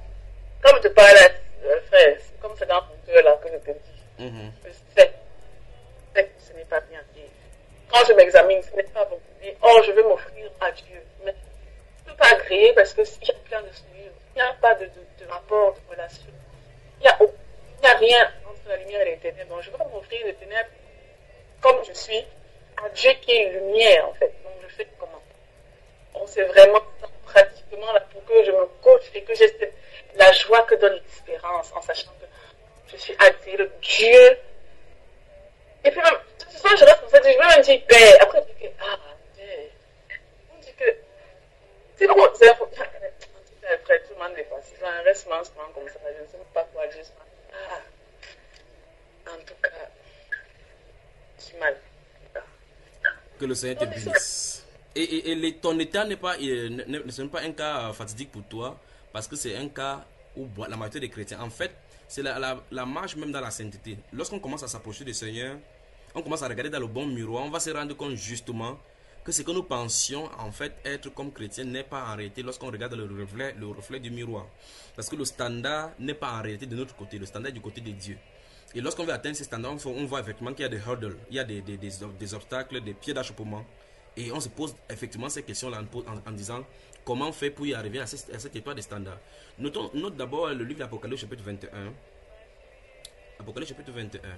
comme je te parle, euh, frère, c'est comme c'est dans ton cœur là que je te dis. Mhm. Je sais, je sais que ce n'est pas bien. Et quand je m'examine, ce n'est pas bon. Et, oh, je vais m'offrir à Dieu. Mais je ne peux pas agréer parce que s'il y a plein de souillures, il n'y a pas de, de, de rapport, de relation. Il n'y a, a rien entre la lumière et les ténèbres. Donc, je ne vais pas m'offrir les ténèbres comme je suis à Dieu qui est lumière, en fait. Donc, je fais comment? On sait vraiment pratiquement là pour que je me coach et que j'ai cette, la joie que donne l'espérance en sachant que je suis attirée de Dieu. Et puis même, ce soir, je reste comme ça, je vais même dire paix. Après, je dis que, ah, Dieu. On dit que, c'est comme, c'est un après, tout le monde est facile. Un reste comme ça, je ne sais pas quoi dire. Ah, en tout cas, je suis mal. Que le Seigneur te bénisse. Et, et, et les, ton état n'est pas, euh, ne, ne, ce n'est pas un cas fatidique pour toi, parce que c'est un cas où la majorité des chrétiens, en fait, c'est la, la, la marche même dans la sainteté. Lorsqu'on commence à s'approcher du Seigneur, on commence à regarder dans le bon miroir, on va se rendre compte justement que ce que nous pensions en fait être comme chrétiens n'est pas en réalité lorsqu'on regarde le reflet, le reflet du miroir. Parce que le standard n'est pas en réalité de notre côté, le standard est du côté de Dieu. Et lorsqu'on veut atteindre ces standards, on voit effectivement qu'il y a des hurdles, il y a des, des, des, des obstacles, des pieds d'achoppement. Et on se pose effectivement ces questions-là en, en, en disant comment faire pour y arriver à, ces, à cette étoile des standards. Notons, note d'abord le livre d'Apocalypse chapitre vingt et un. Apocalypse chapitre vingt et un.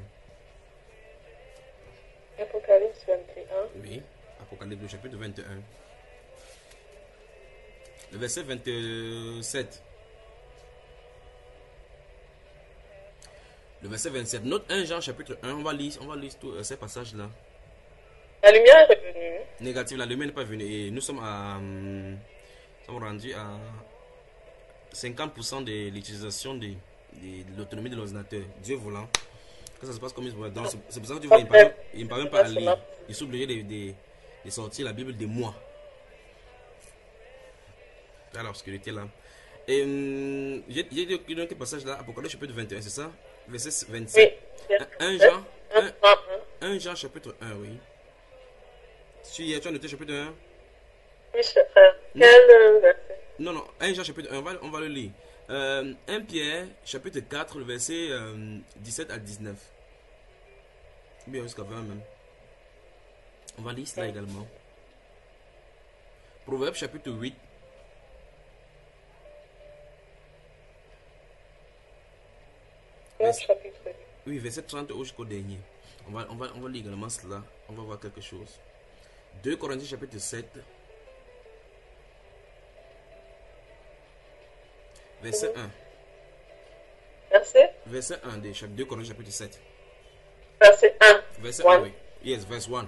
Apocalypse vingt et un. Oui, Apocalypse chapitre vingt et un. Le verset vingt-sept. Le verset vingt-sept. Note un Jean chapitre un. On va lire, on va lire tous ces passages-là. La lumière est revenue. Négative, la lumière n'est pas venue. Et nous sommes, à, nous sommes rendus à cinquante pour cent de l'utilisation de, de, de l'autonomie de l'ordinateur. Dieu voulant. Que ça se passe comme il se voit. C'est pour ça que tu vois, il ne parvient pas à lire. Il s'est obligé de, de, de sortir la Bible des mois. Là, l'obscurité là. Et hum, j'ai dit quelques passages là. Apocalypse chapitre vingt et un, c'est ça? Verset vingt-sept. Oui. un Jean. un Jean chapitre un, oui. Tu, tu as noté chapitre un? Oui, frère. Quel verset? Non, non, un Jean chapitre un, on va, on va le lire. Euh, un Pierre chapitre quatre, le verset euh, dix-sept à dix-neuf. Bien jusqu'à vingt même. On va lire cela également. Proverbe chapitre huit. Vers... chapitre huit. Oui, verset trente jusqu'au dernier. On va, on, va, on va lire également cela. On va voir quelque chose. deux Corinthiens chapitre sept. Verset un. Verset Verset un de chapitre deux Corinthiens chapitre sept. Verset un. Verset un, oui. Yes, verse un.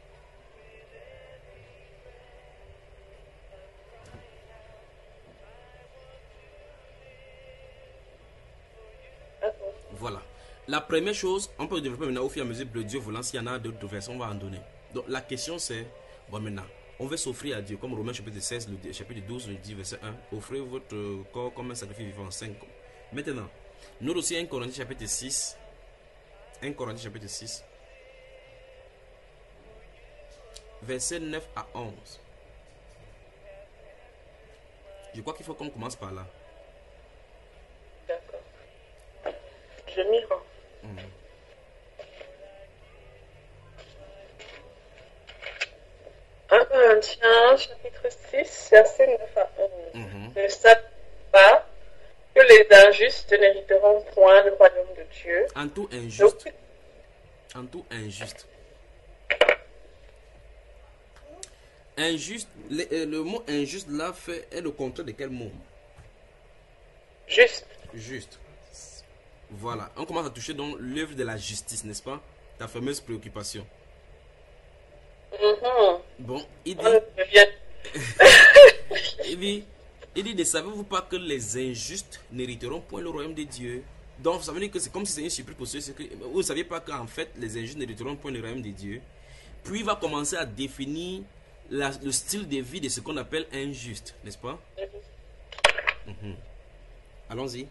Voilà. La première chose, on peut développer maintenant au fur et à mesure de Dieu voulant, s'il y en a d'autres versets, on va en donner. Donc la question c'est, bon maintenant, on veut s'offrir à Dieu, comme Romains chapitre seize, le chapitre douze, le dit verset un, offrez votre corps comme un sacrifice vivant, cinq. Maintenant, nous aussi un Corinthiens chapitre six, un Corinthiens chapitre six, verset neuf à onze. Je crois qu'il faut qu'on commence par là. D'accord. Je m'y rends. Mmh. un Corinthiens chapitre six, verset neuf à onze. Mmh. Ne savez pas que les injustes n'hériteront point le royaume de Dieu. En tout injuste. Donc, en tout injuste. Injuste, le, le mot injuste là fait, est le contraire de quel mot? Juste. Juste. Voilà, on commence à toucher donc l'œuvre de la justice, n'est-ce pas? Ta fameuse préoccupation. Mm-hmm. Bon, il dit... il dit, il dit, ne savez-vous pas que les injustes n'hériteront point le royaume de Dieu? Donc, ça veut dire que c'est comme si c'est une surprise pour ceux qui... Vous ne saviez pas qu'en fait, les injustes n'hériteront point le royaume de Dieu. Puis, il va commencer à définir la, le style de vie de ce qu'on appelle injuste, n'est-ce pas? Mm-hmm. Allons-y.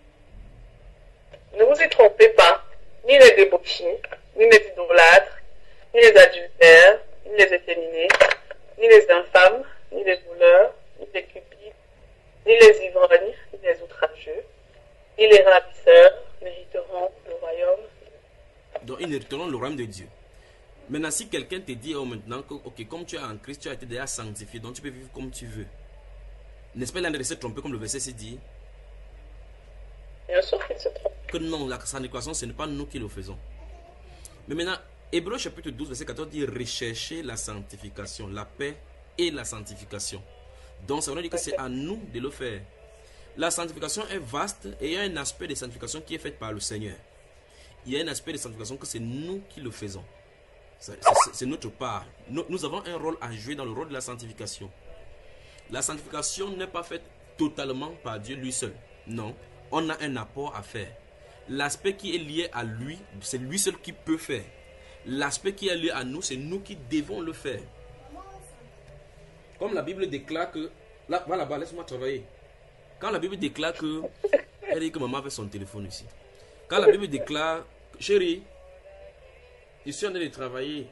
Ne vous y trompez pas, ni les débauchés, ni les idolâtres, ni les adultères, ni les efféminés, ni les infâmes, ni les voleurs, ni les cupides, ni les ivrognes, ni les outrageux, ni les ravisseurs n'hériteront le royaume. Donc ils n'hériteront le royaume de Dieu. Maintenant, si quelqu'un te dit oh, maintenant que, ok, comme tu es en Christ, tu as été déjà sanctifié, donc tu peux vivre comme tu veux. N'est-ce pas, il a s'est trompé comme le verset s'est dit? Bien sûr qu'il se trompe. Que non, la sanctification, ce n'est pas nous qui le faisons. Mais maintenant, Hébreux chapitre douze, verset quatorze dit rechercher la sanctification, la paix et la sanctification. Donc, ça veut dire que c'est à nous de le faire. La sanctification est vaste et il y a un aspect de sanctification qui est fait par le Seigneur. Il y a un aspect de sanctification que c'est nous qui le faisons. C'est notre part. Nous, nous avons un rôle à jouer dans le rôle de la sanctification. La sanctification n'est pas faite totalement par Dieu lui seul. Non, on a un apport à faire. L'aspect qui est lié à lui, c'est lui seul qui peut faire. L'aspect qui est lié à nous, c'est nous qui devons le faire. Comme la Bible déclare que... Là, va là-bas, laisse-moi travailler. Quand la Bible déclare que... Elle dit que maman avait son téléphone ici. Quand la Bible déclare... Chérie, je suis en train de travailler.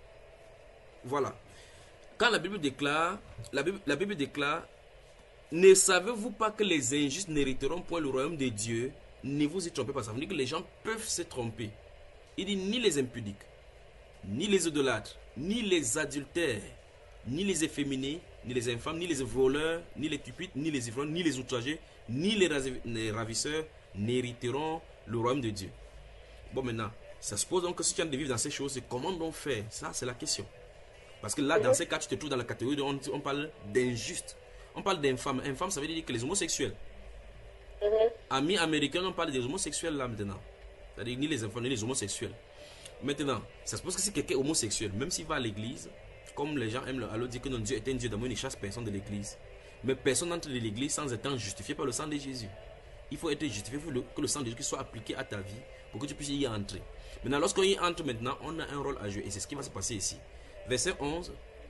Voilà. Quand la Bible déclare... La Bible, la Bible déclare... Ne savez-vous pas que les injustes n'hériteront point le royaume de Dieu? Ne vous y trompez pas. Ça veut dire que les gens peuvent se tromper. Il dit ni les impudiques, ni les idolâtres, ni les adultères, ni les efféminés, ni les infâmes, ni les voleurs, ni les cupides, ni les ivrognes, ni les outragés, ni les, les ravisseurs n'hériteront le royaume de Dieu. Bon, maintenant, ça suppose donc que si tu as de vivre dans ces choses, comment donc faire? Ça, c'est la question. Parce que là, dans ces cas, tu te trouves dans la catégorie de, on, on parle d'injuste. On parle d'infâme. Infâme, ça veut dire que les homosexuels. Mm-hmm. Amis américains, on parle des homosexuels là maintenant. C'est-à-dire ni les infâmes, ni les homosexuels. Maintenant, ça suppose que si quelqu'un est homosexuel, même s'il va à l'église, comme les gens aiment alors dire que non, Dieu est un Dieu d'amour, il ne chasse personne de l'église. Mais personne n'entre de l'église sans être justifié par le sang de Jésus. Il faut être justifié, il faut que le sang de Jésus soit appliqué à ta vie pour que tu puisses y entrer. Maintenant, lorsqu'on y entre maintenant, on a un rôle à jouer et c'est ce qui va se passer ici. Verset onze.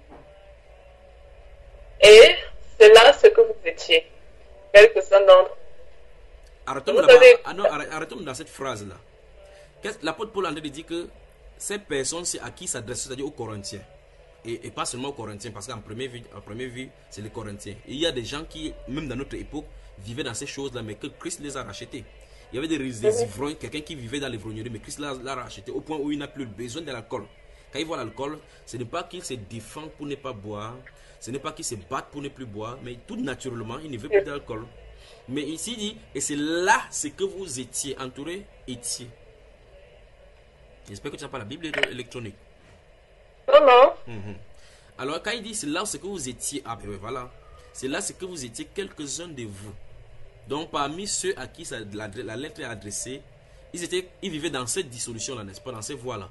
Et c'est là ce que vous étiez. Quelques-uns d'entre Arrêtons avez... ah non, arrêtons dans cette phrase-là. L'apôtre Paul André dit que ces personnes, c'est à qui s'adresse, c'est-à-dire aux Corinthiens. Et, et pas seulement aux Corinthiens, parce qu'en première vue, en première vue c'est les Corinthiens. Et il y a des gens qui, même dans notre époque, vivaient dans ces choses-là, mais que Christ les a rachetés. Il y avait des, des ivrognes, quelqu'un qui vivait dans l'ivrognerie, mais Christ l'a racheté au point où il n'a plus besoin de l'alcool. Quand il voit l'alcool, ce n'est pas qu'il se défend pour ne pas boire, ce n'est pas qu'il se batte pour ne plus boire, mais tout naturellement, il ne veut plus d'alcool. Mais ici, il dit, et c'est là ce que vous étiez, entouré, étiez. J'espère que tu n'as pas la Bible électronique. Non, non. Mm-hmm. Alors, quand il dit, c'est là ce que vous étiez, ah ben voilà, c'est là ce que vous étiez, quelques-uns de vous. Donc, parmi ceux à qui ça, la, la lettre est adressée, ils, étaient, ils vivaient dans cette dissolution-là, n'est-ce pas, dans ces voies-là.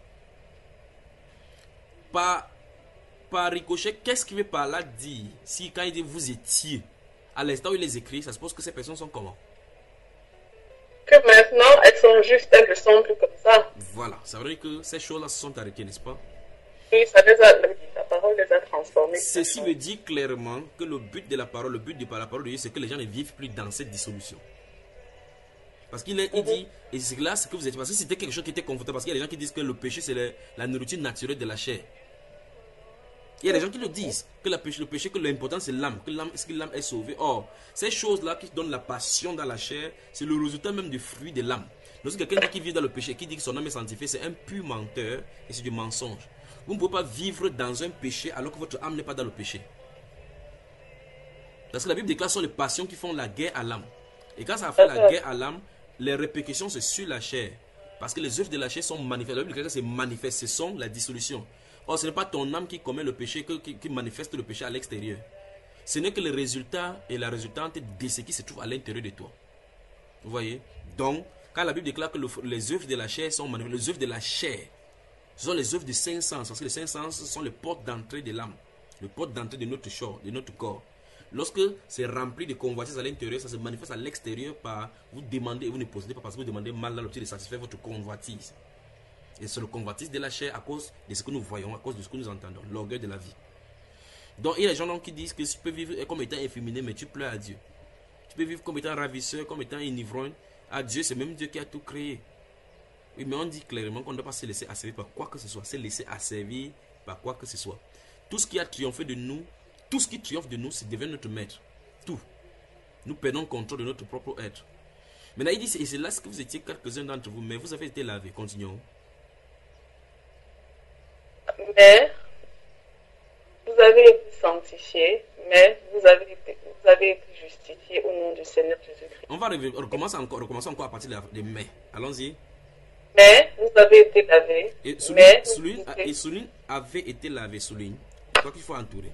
Par, par ricochet, qu'est-ce qu'il veut par là dire? Si quand il dit vous étiez, à l'instant où il les écrit, ça suppose que ces personnes sont comment? Que maintenant, elles sont juste, elles ne sont plus comme ça. Voilà, ça veut dire que ces choses-là se sont arrêtées, n'est-ce pas? Oui, ça les a, la parole les a transformées. Ceci veut dire clairement que le but de la parole, le but de la parole de Dieu, c'est que les gens ne vivent plus dans cette dissolution. Parce qu'il il dit, et c'est là ce que vous êtes, parce que c'était quelque chose qui était confortable, parce qu'il y a des gens qui disent que le péché, c'est la, la nourriture naturelle de la chair. Il y a des gens qui le disent, que la péché, le péché, que l'important c'est l'âme, que l'âme, est-ce que l'âme est sauvée? Or, ces choses-là qui donnent la passion dans la chair, c'est le résultat même du fruit de l'âme. Lorsque quelqu'un qui vit dans le péché, qui dit que son âme est sanctifiée, c'est un pur menteur et c'est du mensonge. Vous ne pouvez pas vivre dans un péché alors que votre âme n'est pas dans le péché. Parce que la Bible déclare que ce sont les passions qui font la guerre à l'âme. Et quand ça fait la guerre à l'âme, les répercussions c'est sur la chair. Parce que les œuvres de la chair sont manifestes. La Bible déclare que c'est manifeste, ce sont la dissolution. Or, ce n'est pas ton âme qui commet le péché, que, qui, qui manifeste le péché à l'extérieur. Ce n'est que le résultat et la résultante de ce qui se trouve à l'intérieur de toi. Vous voyez? Donc, quand la Bible déclare que le, les œuvres de la chair sont manifestes, les œuvres de la chair, ce sont les œuvres du Saint-Sens. Parce que les Saint-Sens sont les portes d'entrée de l'âme, les portes d'entrée de notre corps, de notre corps. Lorsque c'est rempli de convoitises à l'intérieur, ça se manifeste à l'extérieur par vous demandez et vous ne possédez pas parce que vous demandez mal dans l'objet de satisfaire votre convoitise. Et c'est le convoitise de la chair à cause de ce que nous voyons, à cause de ce que nous entendons, l'orgueil de la vie. Donc il y a des gens qui disent que tu peux vivre comme étant efféminé, mais tu pleurs à Dieu. Tu peux vivre comme étant ravisseur, comme étant un ivrogne. À Dieu, c'est même Dieu qui a tout créé. Oui, mais on dit clairement qu'on ne doit pas se laisser asservir par quoi que ce soit, se laisser asservir par quoi que ce soit. Tout ce qui a triomphé de nous, tout ce qui triomphe de nous, c'est devient notre maître. Tout. Nous perdons le contrôle de notre propre être. Maintenant, il dit, et c'est là ce que vous étiez quelques-uns d'entre vous, mais vous avez été lavés. Continuons. mais vous avez été sanctifiés, mais vous avez été, vous avez été justifiés au nom du Seigneur Jésus-Christ. On va recommencer encore, recommencer encore à partir de, de mai. Allons-y. Mais vous avez été lavés. Et souligne, mais souligne, et souligne avait été lavé, souligne. Quoi qu'il faut entourer.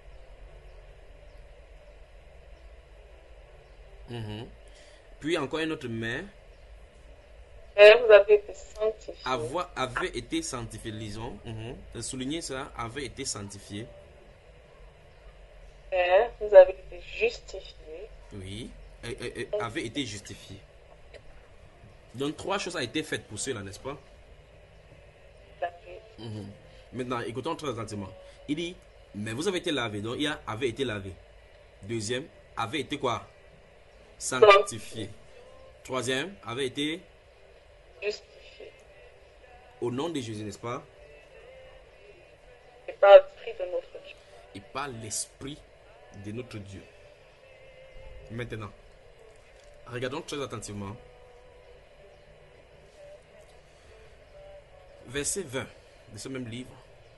Mm-hmm. Puis encore un autre mais. Mais vous avez été sanctifiés. Avoir, avait été sanctifié, lisons. Mm-hmm. Souligner ça, avait été sanctifié. Mais vous avez été justifiés. Oui, et, et, et, avait été justifié. Donc trois choses ont été faites pour cela, n'est-ce pas? Mm-hmm. Maintenant, écoutons très attentivement. Il dit, mais vous avez été lavé. Donc il y a avait été lavé. Deuxième, avait été quoi? Sanctifié. Troisième, avait été justifié. Au nom de Jésus, n'est-ce pas? Et par l'esprit de notre Dieu. Et par l'esprit de notre Dieu. Maintenant, regardons très attentivement. Verset vingt de ce même livre.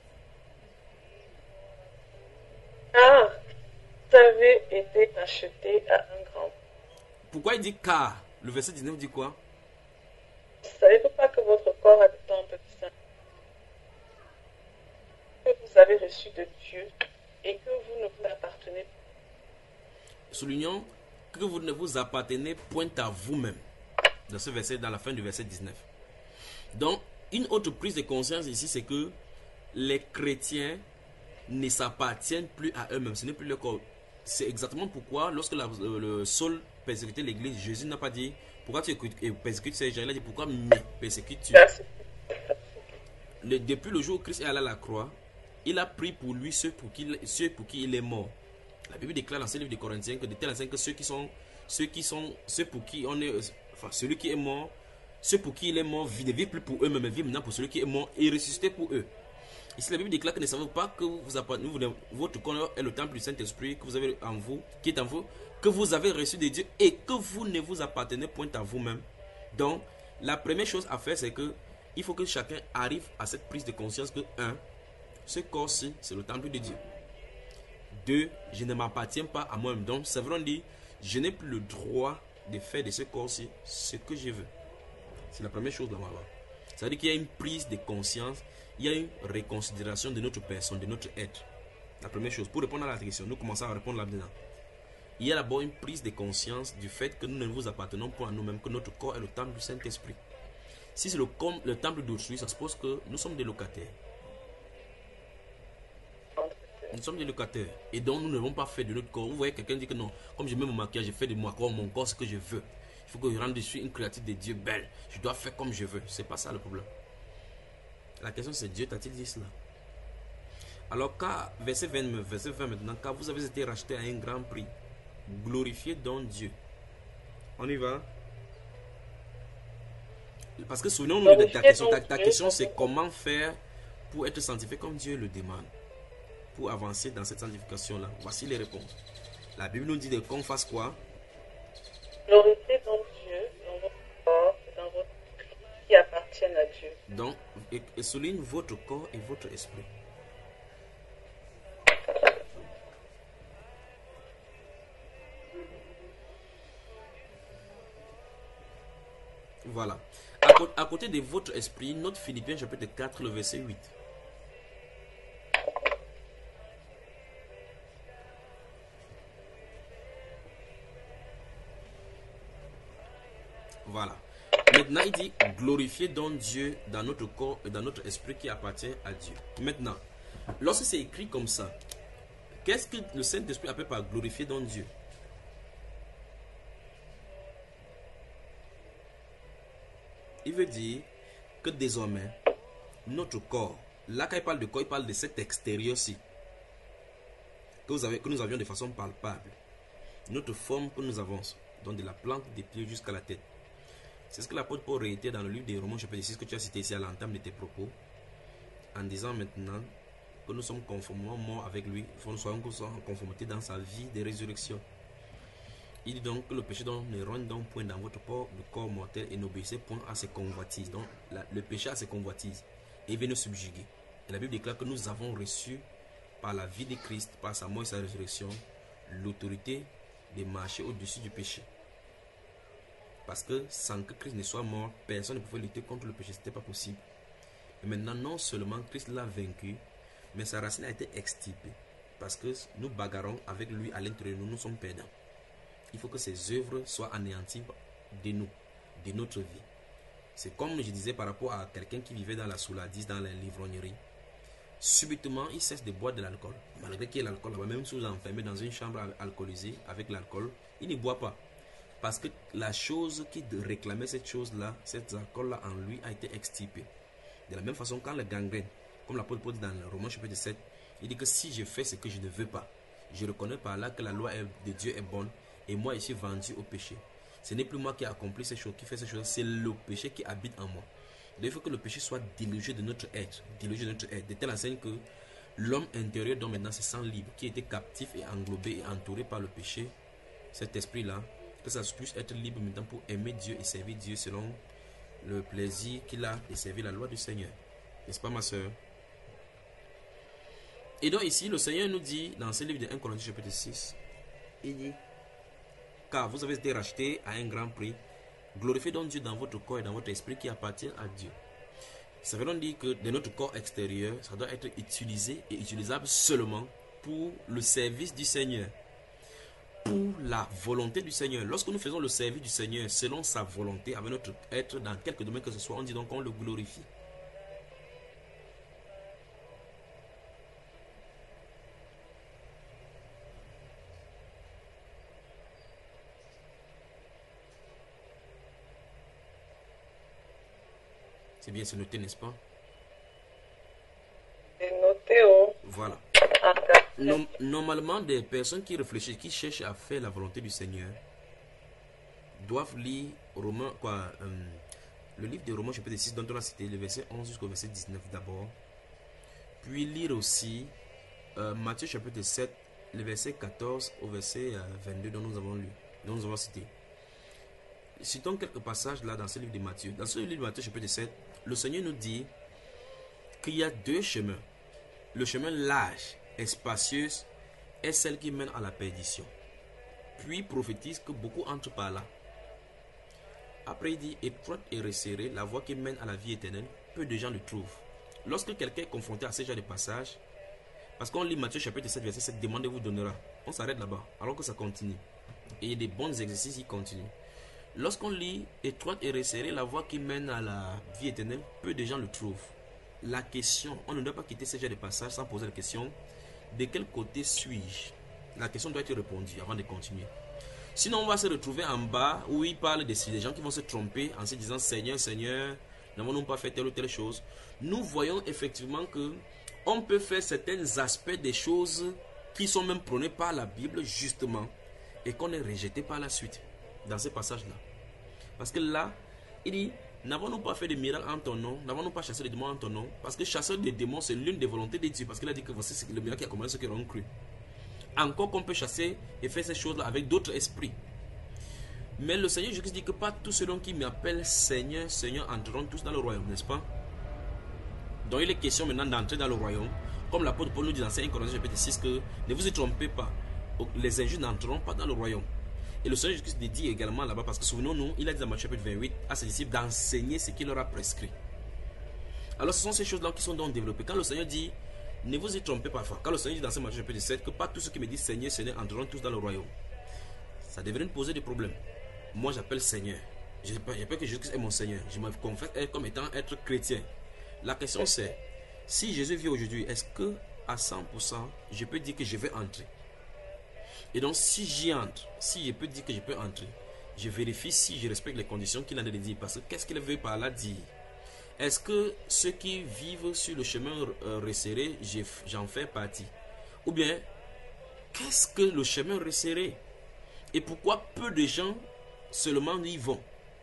Car vous avez été achetés à un grand. Pourquoi il dit car? Le verset dix-neuf dit quoi? Savez-vous pas que votre corps est le temple du Saint, que vous avez reçu de Dieu et que vous ne vous appartenez pas? Soulignons que vous ne vous appartenez point à vous-même. Dans ce verset, dans la fin du verset dix-neuf. Donc, une autre prise de conscience ici, c'est que les chrétiens ne s'appartiennent plus à eux-mêmes. Ce n'est plus leur corps. C'est exactement pourquoi, lorsque la, le Saul persécutait l'église, Jésus n'a pas dit pourquoi tu persécutes ces gens. Il a dit pourquoi me persécutes-tu? Le, depuis le jour où Christ est allé à la croix, il a pris pour lui ceux pour qui, ceux pour qui il est mort. La Bible déclare dans ce livre de Corinthiens que de telle façon que ceux qui sont, ceux qui sont, ceux pour qui on est, enfin celui qui est mort, ceux pour qui il est mort ne vivent plus pour eux-mêmes, mais vivent maintenant pour celui qui est mort et ressuscité pour eux. Ici, la Bible déclare que ne savez pas que vous appartenez, votre corps est le temple du Saint-Esprit que vous avez en vous, qui est en vous, que vous avez reçu de Dieu et que vous ne vous appartenez point à vous-même. Donc, la première chose à faire, c'est que il faut que chacun arrive à cette prise de conscience que un, ce corps-ci, c'est le temple de Dieu. Deux, je ne m'appartiens pas à moi-même. Donc, ça veut dire, je n'ai plus le droit de faire de ce corps-ci ce que je veux. C'est la première chose là-bas. Ça veut dire qu'il y a une prise de conscience, il y a une reconsidération de notre personne, de notre être. La première chose, pour répondre à la question, nous commençons à répondre là-dedans. Il y a d'abord une prise de conscience du fait que nous ne nous appartenons pas à nous-mêmes, que notre corps est le temple du Saint-Esprit. Si c'est le, le temple d'autrui, ça suppose que nous sommes des locataires. Nous sommes des locataires. Et donc nous ne devons pas faire de notre corps. Vous voyez quelqu'un dit que non, comme je mets mon maquillage, je fais de mon corps, mon corps ce que je veux. Il faut que je rende dessus une créature de Dieu belle. Je dois faire comme je veux. C'est pas ça le problème. La question c'est, Dieu t'a-t-il dit cela? Alors car, verset vingt, verset vingt maintenant, car vous avez été rachetés à un grand prix, glorifiez donc Dieu. On y va? Parce que souvenons-nous de ta question. Ta, ta question c'est comment faire pour être sanctifié comme Dieu le demande. Pour avancer dans cette sanctification-là. Voici les réponses. La Bible nous dit qu'on fasse quoi? Glorifiez donc Dieu dans votre corps et dans votre esprit qui appartiennent à Dieu. Donc, et, et souligne votre corps et votre esprit. Voilà. À, côté, à côté de votre esprit, note Philippiens chapitre quatre, le verset huit. Voilà. Maintenant, il dit glorifiez donc Dieu dans notre corps et dans notre esprit qui appartient à Dieu. Maintenant, lorsque c'est écrit comme ça, qu'est-ce que le Saint-Esprit appelle par glorifier donc Dieu? Il veut dire que désormais, notre corps, là quand il parle de corps, il parle de cet extérieur-ci, que, vous avez, que nous avions de façon palpable. Notre forme que nous avons, donc de la plante des pieds jusqu'à la tête. C'est ce que l'apôtre Paul réitère dans le livre des Romains chapitre six que tu as cité ici à l'entame de tes propos, en disant maintenant que nous sommes conformément morts avec lui, il faut que nous soyons en conformité dans sa vie de résurrection. Il dit donc que le péché donc ne rentre donc point dans votre corps, le corps mortel, et n'obéissez point à ses convoitises. Donc la, le péché a ses convoitises et vient nous subjuguer. Et la Bible déclare que nous avons reçu par la vie de Christ, par sa mort et sa résurrection, l'autorité de marcher au-dessus du péché. Parce que sans que Christ ne soit mort, personne ne pouvait lutter contre le péché, ce n'était pas possible. Et maintenant, non seulement Christ l'a vaincu, mais sa racine a été extirpée. Parce que nous bagarrons avec lui à l'intérieur de nous, nous sommes perdants. Il faut que ses œuvres soient anéanties de nous, de notre vie. C'est comme je disais par rapport à quelqu'un qui vivait dans la souladise, dans la livrognerie. Subitement, il cesse de boire de l'alcool. Malgré qu'il y ait l'alcool là-bas, même si vous enfermez dans une chambre alcoolisée avec l'alcool, il ne boit pas. Parce que la chose qui réclamait cette chose-là, cet alcool-là en lui a été extirpé. De la même façon, quand le gangrène, comme l'apôtre Paul dit dans le Romains chapitre sept, il dit que si je fais ce que je ne veux pas, je reconnais par là que la loi de Dieu est bonne et moi je suis vendu au péché. Ce n'est plus moi qui ai accompli ces choses, qui fait ces choses, c'est le péché qui habite en moi. Donc il faut que le péché soit délogé de notre être, délogé de notre être, de telle enseigne que l'homme intérieur dont maintenant se sent libre, qui était captif et englobé et entouré par le péché, cet esprit-là, que ça puisse être libre maintenant pour aimer Dieu et servir Dieu selon le plaisir qu'il a de servir la loi du Seigneur. N'est-ce pas ma soeur? Et donc ici, le Seigneur nous dit dans ce livre de un Corinthiens chapitre six, il dit, car vous avez été rachetés à un grand prix, glorifiez donc Dieu dans votre corps et dans votre esprit qui appartient à Dieu. Ça veut donc dire que de notre corps extérieur, ça doit être utilisé et utilisable seulement pour le service du Seigneur, pour la volonté du Seigneur. Lorsque nous faisons le service du Seigneur selon sa volonté, avec notre être dans quelque domaine que ce soit, on dit donc qu'on le glorifie. C'est bien, c'est noté, n'est-ce pas? C'est noté, oh. Voilà. Nom, normalement, des personnes qui réfléchissent, qui cherchent à faire la volonté du Seigneur, doivent lire Romains, quoi, euh, le livre de Romains chapitre six, dont on a cité le verset onze jusqu'au verset dix-neuf d'abord. Puis lire aussi euh, Matthieu chapitre sept, le verset quatorze au verset euh, vingt-deux dont nous avons lu, dont nous avons cité. Citons quelques passages là dans ce livre de Matthieu. Dans ce livre de Matthieu chapitre sept, le Seigneur nous dit qu'il y a deux chemins. Le chemin large et spacieux est celle qui mène à la perdition. Puis prophétise que beaucoup entrent par là. Après il dit, étroite et resserrée, la voie qui mène à la vie éternelle, peu de gens le trouvent. Lorsque quelqu'un est confronté à ce genre de passage, parce qu'on lit Matthieu chapitre sept, verset sept, demandez vous donnera. On s'arrête là-bas, alors que ça continue. Et il y a des bons exercices qui continuent. Lorsqu'on lit étroite et resserrée, la voie qui mène à la vie éternelle, peu de gens le trouvent. La question, on ne doit pas quitter ce genre de passage sans poser la question, de quel côté suis-je? La question doit être répondue avant de continuer. Sinon, on va se retrouver en bas où il parle des gens qui vont se tromper en se disant Seigneur, Seigneur, n'avons-nous pas fait telle ou telle chose? Nous voyons effectivement que on peut faire certains aspects des choses qui sont même prônés par la Bible justement et qu'on est rejeté par la suite dans ce passage-là. Parce que là, il dit, n'avons-nous pas fait de miracles en ton nom? N'avons-nous pas chassé des démons en ton nom? Parce que chasser des démons, c'est l'une des volontés de Dieu. Parce qu'il a dit que voici le miracle qui a commencé ceux qui auront cru. Encore qu'on peut chasser et faire ces choses-là avec d'autres esprits. Mais le Seigneur Jésus dit que pas tous ceux qui m'appellent Seigneur, Seigneur entreront tous dans le royaume, n'est-ce pas? Donc il est question maintenant d'entrer dans le royaume. Comme l'apôtre Paul nous dit dans un Corinthiens chapitre six que ne vous y trompez pas, les injustes n'entreront pas dans le royaume. Et le Seigneur Jésus dit également là-bas, parce que souvenons-nous, il a dit dans Matthieu chapitre vingt-huit à ses disciples d'enseigner ce qu'il leur a prescrit. Alors ce sont ces choses-là qui sont donc développées. Quand le Seigneur dit, ne vous y trompez pas, quand le Seigneur dit dans ce Matthieu chapitre sept que pas tous ceux qui me disent Seigneur, Seigneur entreront tous dans le royaume, ça devrait nous poser des problèmes. Moi j'appelle Seigneur, je n'appelle que Jésus est mon Seigneur, je me confesse comme étant être chrétien. La question c'est, si Jésus vit aujourd'hui, est-ce que à cent pour cent je peux dire que je vais entrer? Et donc si j'y entre, si je peux dire que je peux entrer, je vérifie si je respecte les conditions qu'il a dit. Parce que qu'est-ce qu'il veut par là dire? Est-ce que ceux qui vivent sur le chemin euh, resserré, j'en fais partie? Ou bien, qu'est-ce que le chemin resserré? Et pourquoi peu de gens seulement y vont?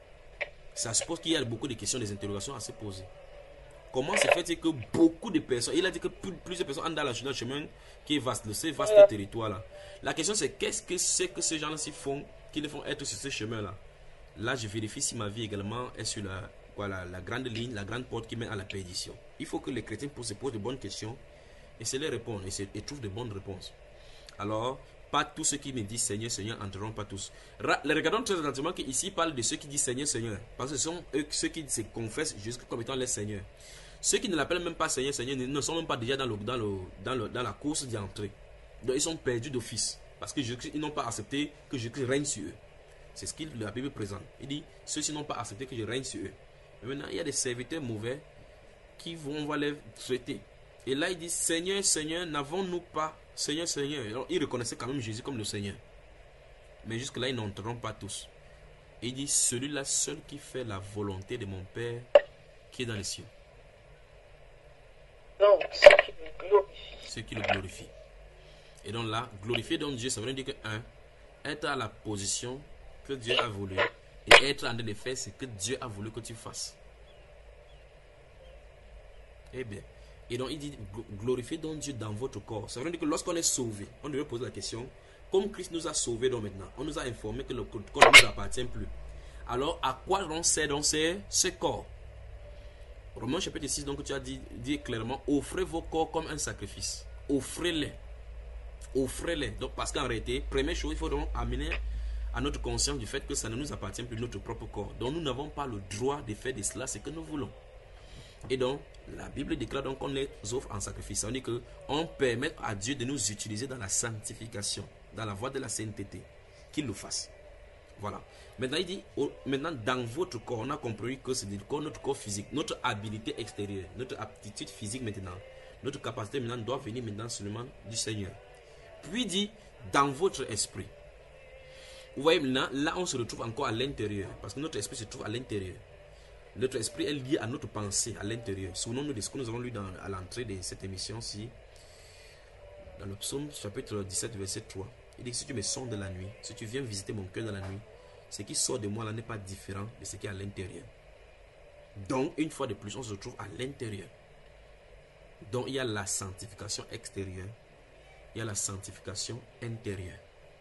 Ça suppose qu'il y a beaucoup de questions, des interrogations à se poser. Comment se fait-il que beaucoup de personnes, il a dit que plusieurs personnes entrent dans le chemin qui est vaste, ce vaste ouais. territoire-là. La question c'est qu'est-ce que c'est que ces gens-là s'y font, qu'ils font être sur ce chemin-là? Là, je vérifie si ma vie également est sur la, quoi, la, la grande ligne, la grande porte qui mène à la perdition. Il faut que les chrétiens se posent de bonnes questions et se les répondent et, et trouvent de bonnes réponses. Alors, pas tous ceux qui me disent Seigneur, Seigneur entreront pas tous. Regardons très attentivement qu'ici il parle de ceux qui disent Seigneur, Seigneur. Parce que ce sont eux ceux qui se confessent jusqu'à comme étant les seigneurs. Ceux qui ne l'appellent même pas Seigneur, Seigneur ne sont même pas déjà dans, le, dans, le, dans, le, dans la course d'entrée. Donc ils sont perdus d'office. Parce qu'ils n'ont pas accepté que Jésus règne sur eux. C'est ce que la Bible présente. Il dit, ceux-ci n'ont pas accepté que je règne sur eux. Mais maintenant, il y a des serviteurs mauvais qui vont, on va les traiter. Et là, il dit, Seigneur, Seigneur, n'avons-nous pas, Seigneur, Seigneur. Alors, ils reconnaissaient quand même Jésus comme le Seigneur. Mais jusque-là, ils n'entreront pas tous. Et il dit, celui-là seul qui fait la volonté de mon Père qui est dans les cieux. Donc, ceux qui le glorifient. Ceux qui le glorifient. Et donc là, glorifier donc Dieu, ça veut dire que, un, être à la position que Dieu a voulu et être en train de faire ce que Dieu a voulu que tu fasses. Eh bien, et donc il dit glorifiez donc Dieu dans votre corps. Ça veut dire que lorsqu'on est sauvé, on devrait poser la question, comme Christ nous a sauvés donc maintenant, on nous a informé que le corps ne nous appartient plus. Alors à quoi on sert donc ce corps? Romains chapitre six, donc tu as dit, dit clairement, offrez vos corps comme un sacrifice. Offrez-les. Offrez-les. Donc parce qu'en réalité, première chose, il faut donc amener à notre conscience du fait que ça ne nous appartient plus notre propre corps. Donc nous n'avons pas le droit de faire de cela ce que nous voulons. Et donc la Bible déclare donc qu'on les offre en sacrifice. Ça veut dire qu'on permet à Dieu de nous utiliser dans la sanctification, dans la voie de la sainteté. Qu'il le fasse. Voilà. Maintenant il dit, oh, maintenant dans votre corps, on a compris que c'est le corps, notre corps physique, notre habilité extérieure, notre aptitude physique maintenant, notre capacité maintenant doit venir maintenant seulement du Seigneur. Puis dit, dans votre esprit. Vous voyez maintenant, là on se retrouve encore à l'intérieur. Parce que notre esprit se trouve à l'intérieur. Notre esprit est lié à notre pensée à l'intérieur. Souvenons-nous de ce que nous avons lu dans, à l'entrée de cette émission-ci. Dans le psaume chapitre dix-sept, verset trois. Il dit que si tu me sondes de la nuit, si tu viens visiter mon cœur dans la nuit, ce qui sort de moi là n'est pas différent de ce qui est à l'intérieur. Donc, une fois de plus, on se retrouve à l'intérieur. Donc, il y a la sanctification extérieure. Il y a la sanctification intérieure.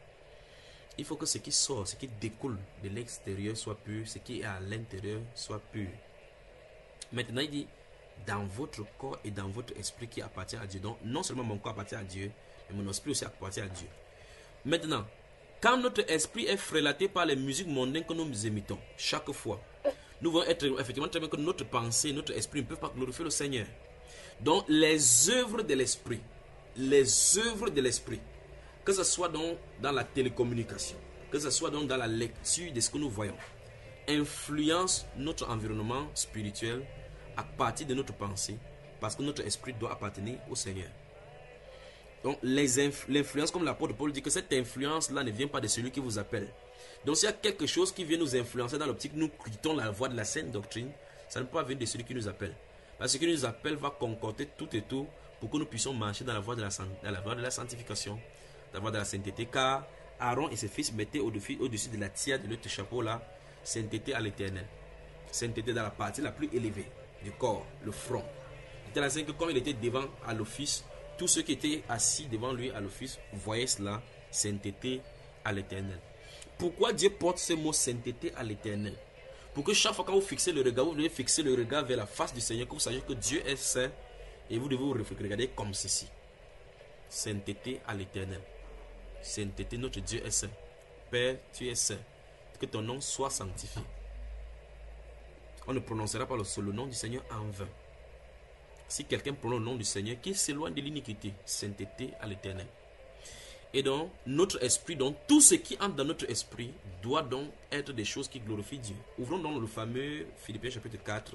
Il faut que ce qui sort, ce qui découle de l'extérieur soit pur, ce qui est à l'intérieur soit pur. Maintenant, il dit, dans votre corps et dans votre esprit qui appartient à Dieu. Donc, non seulement mon corps appartient à Dieu, mais mon esprit aussi appartient à Dieu. Maintenant, quand notre esprit est frélaté par les musiques mondaines que nous émettons, chaque fois, nous voyons être effectivement très bien que notre pensée, notre esprit ne peuvent pas glorifier le Seigneur. Donc, les œuvres de l'esprit, les œuvres de l'esprit, que ce soit donc dans la télécommunication, que ce soit donc dans la lecture de ce que nous voyons, influencent notre environnement spirituel à partir de notre pensée, parce que notre esprit doit appartenir au Seigneur. Donc l'influence, comme l'apôtre Paul dit, que cette influence-là ne vient pas de celui qui vous appelle. Donc s'il y a quelque chose qui vient nous influencer dans l'optique, nous quittons la voie de la sainte doctrine, ça ne peut pas venir de celui qui nous appelle. Parce que celui qui nous appelle va concocter tout et tout pour que nous puissions marcher dans la voie de la, dans la, voie de la sanctification, dans la voie de la sainteté. Car Aaron et ses fils mettaient au-dessus au-dessus de la tiare de notre chapeau là, sainteté à l'éternel. Sainteté dans la partie la plus élevée du corps, le front. C'est ainsi que comme il était devant à l'office, tous ceux qui étaient assis devant lui à l'office voyaient cela, sainteté à l'éternel. Pourquoi Dieu porte ce mot sainteté à l'éternel? Pour que chaque fois que vous fixez le regard, vous devez fixer le regard vers la face du Seigneur, que vous sachiez que Dieu est saint et vous devez vous regarder comme ceci. Sainteté à l'éternel. Sainteté, notre Dieu est saint. Père, tu es saint. Que ton nom soit sanctifié. On ne prononcera pas le, le nom du Seigneur en vain. Si quelqu'un prononce le nom du Seigneur, qu'il s'éloigne de l'iniquité, sainteté à l'éternel. Et donc, notre esprit, donc tout ce qui entre dans notre esprit doit donc être des choses qui glorifient Dieu. Ouvrons donc le fameux Philippiens chapitre quatre.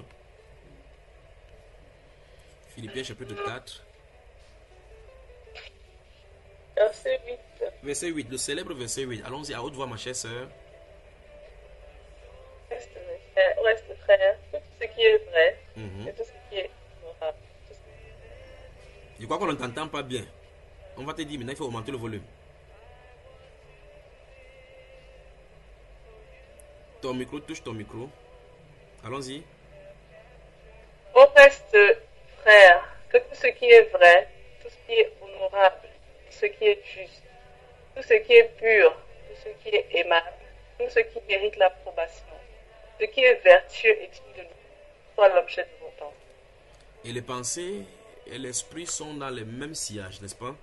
Philippiens chapitre quatre. Verset huit. Verset huit, le célèbre verset huit. Allons-y à haute voix, ma chère sœur. Reste, mes frères, reste frère, tout ce qui est vrai, Mm-hmm. et tout ce qui est honorable. tout ce qui- Je crois qu'on ne t'entend pas bien. On va te dire maintenant, il faut augmenter le volume. Ton micro, touche ton micro. Allons-y. Au reste, frère, que tout ce qui est vrai, tout ce qui est honorable, tout ce qui est juste, tout ce qui est pur, tout ce qui est aimable, tout ce qui mérite l'approbation, ce qui est vertueux et digne de nous, soit l'objet de vos pensées. Et les pensées et l'esprit sont dans le même sillage, n'est-ce pas?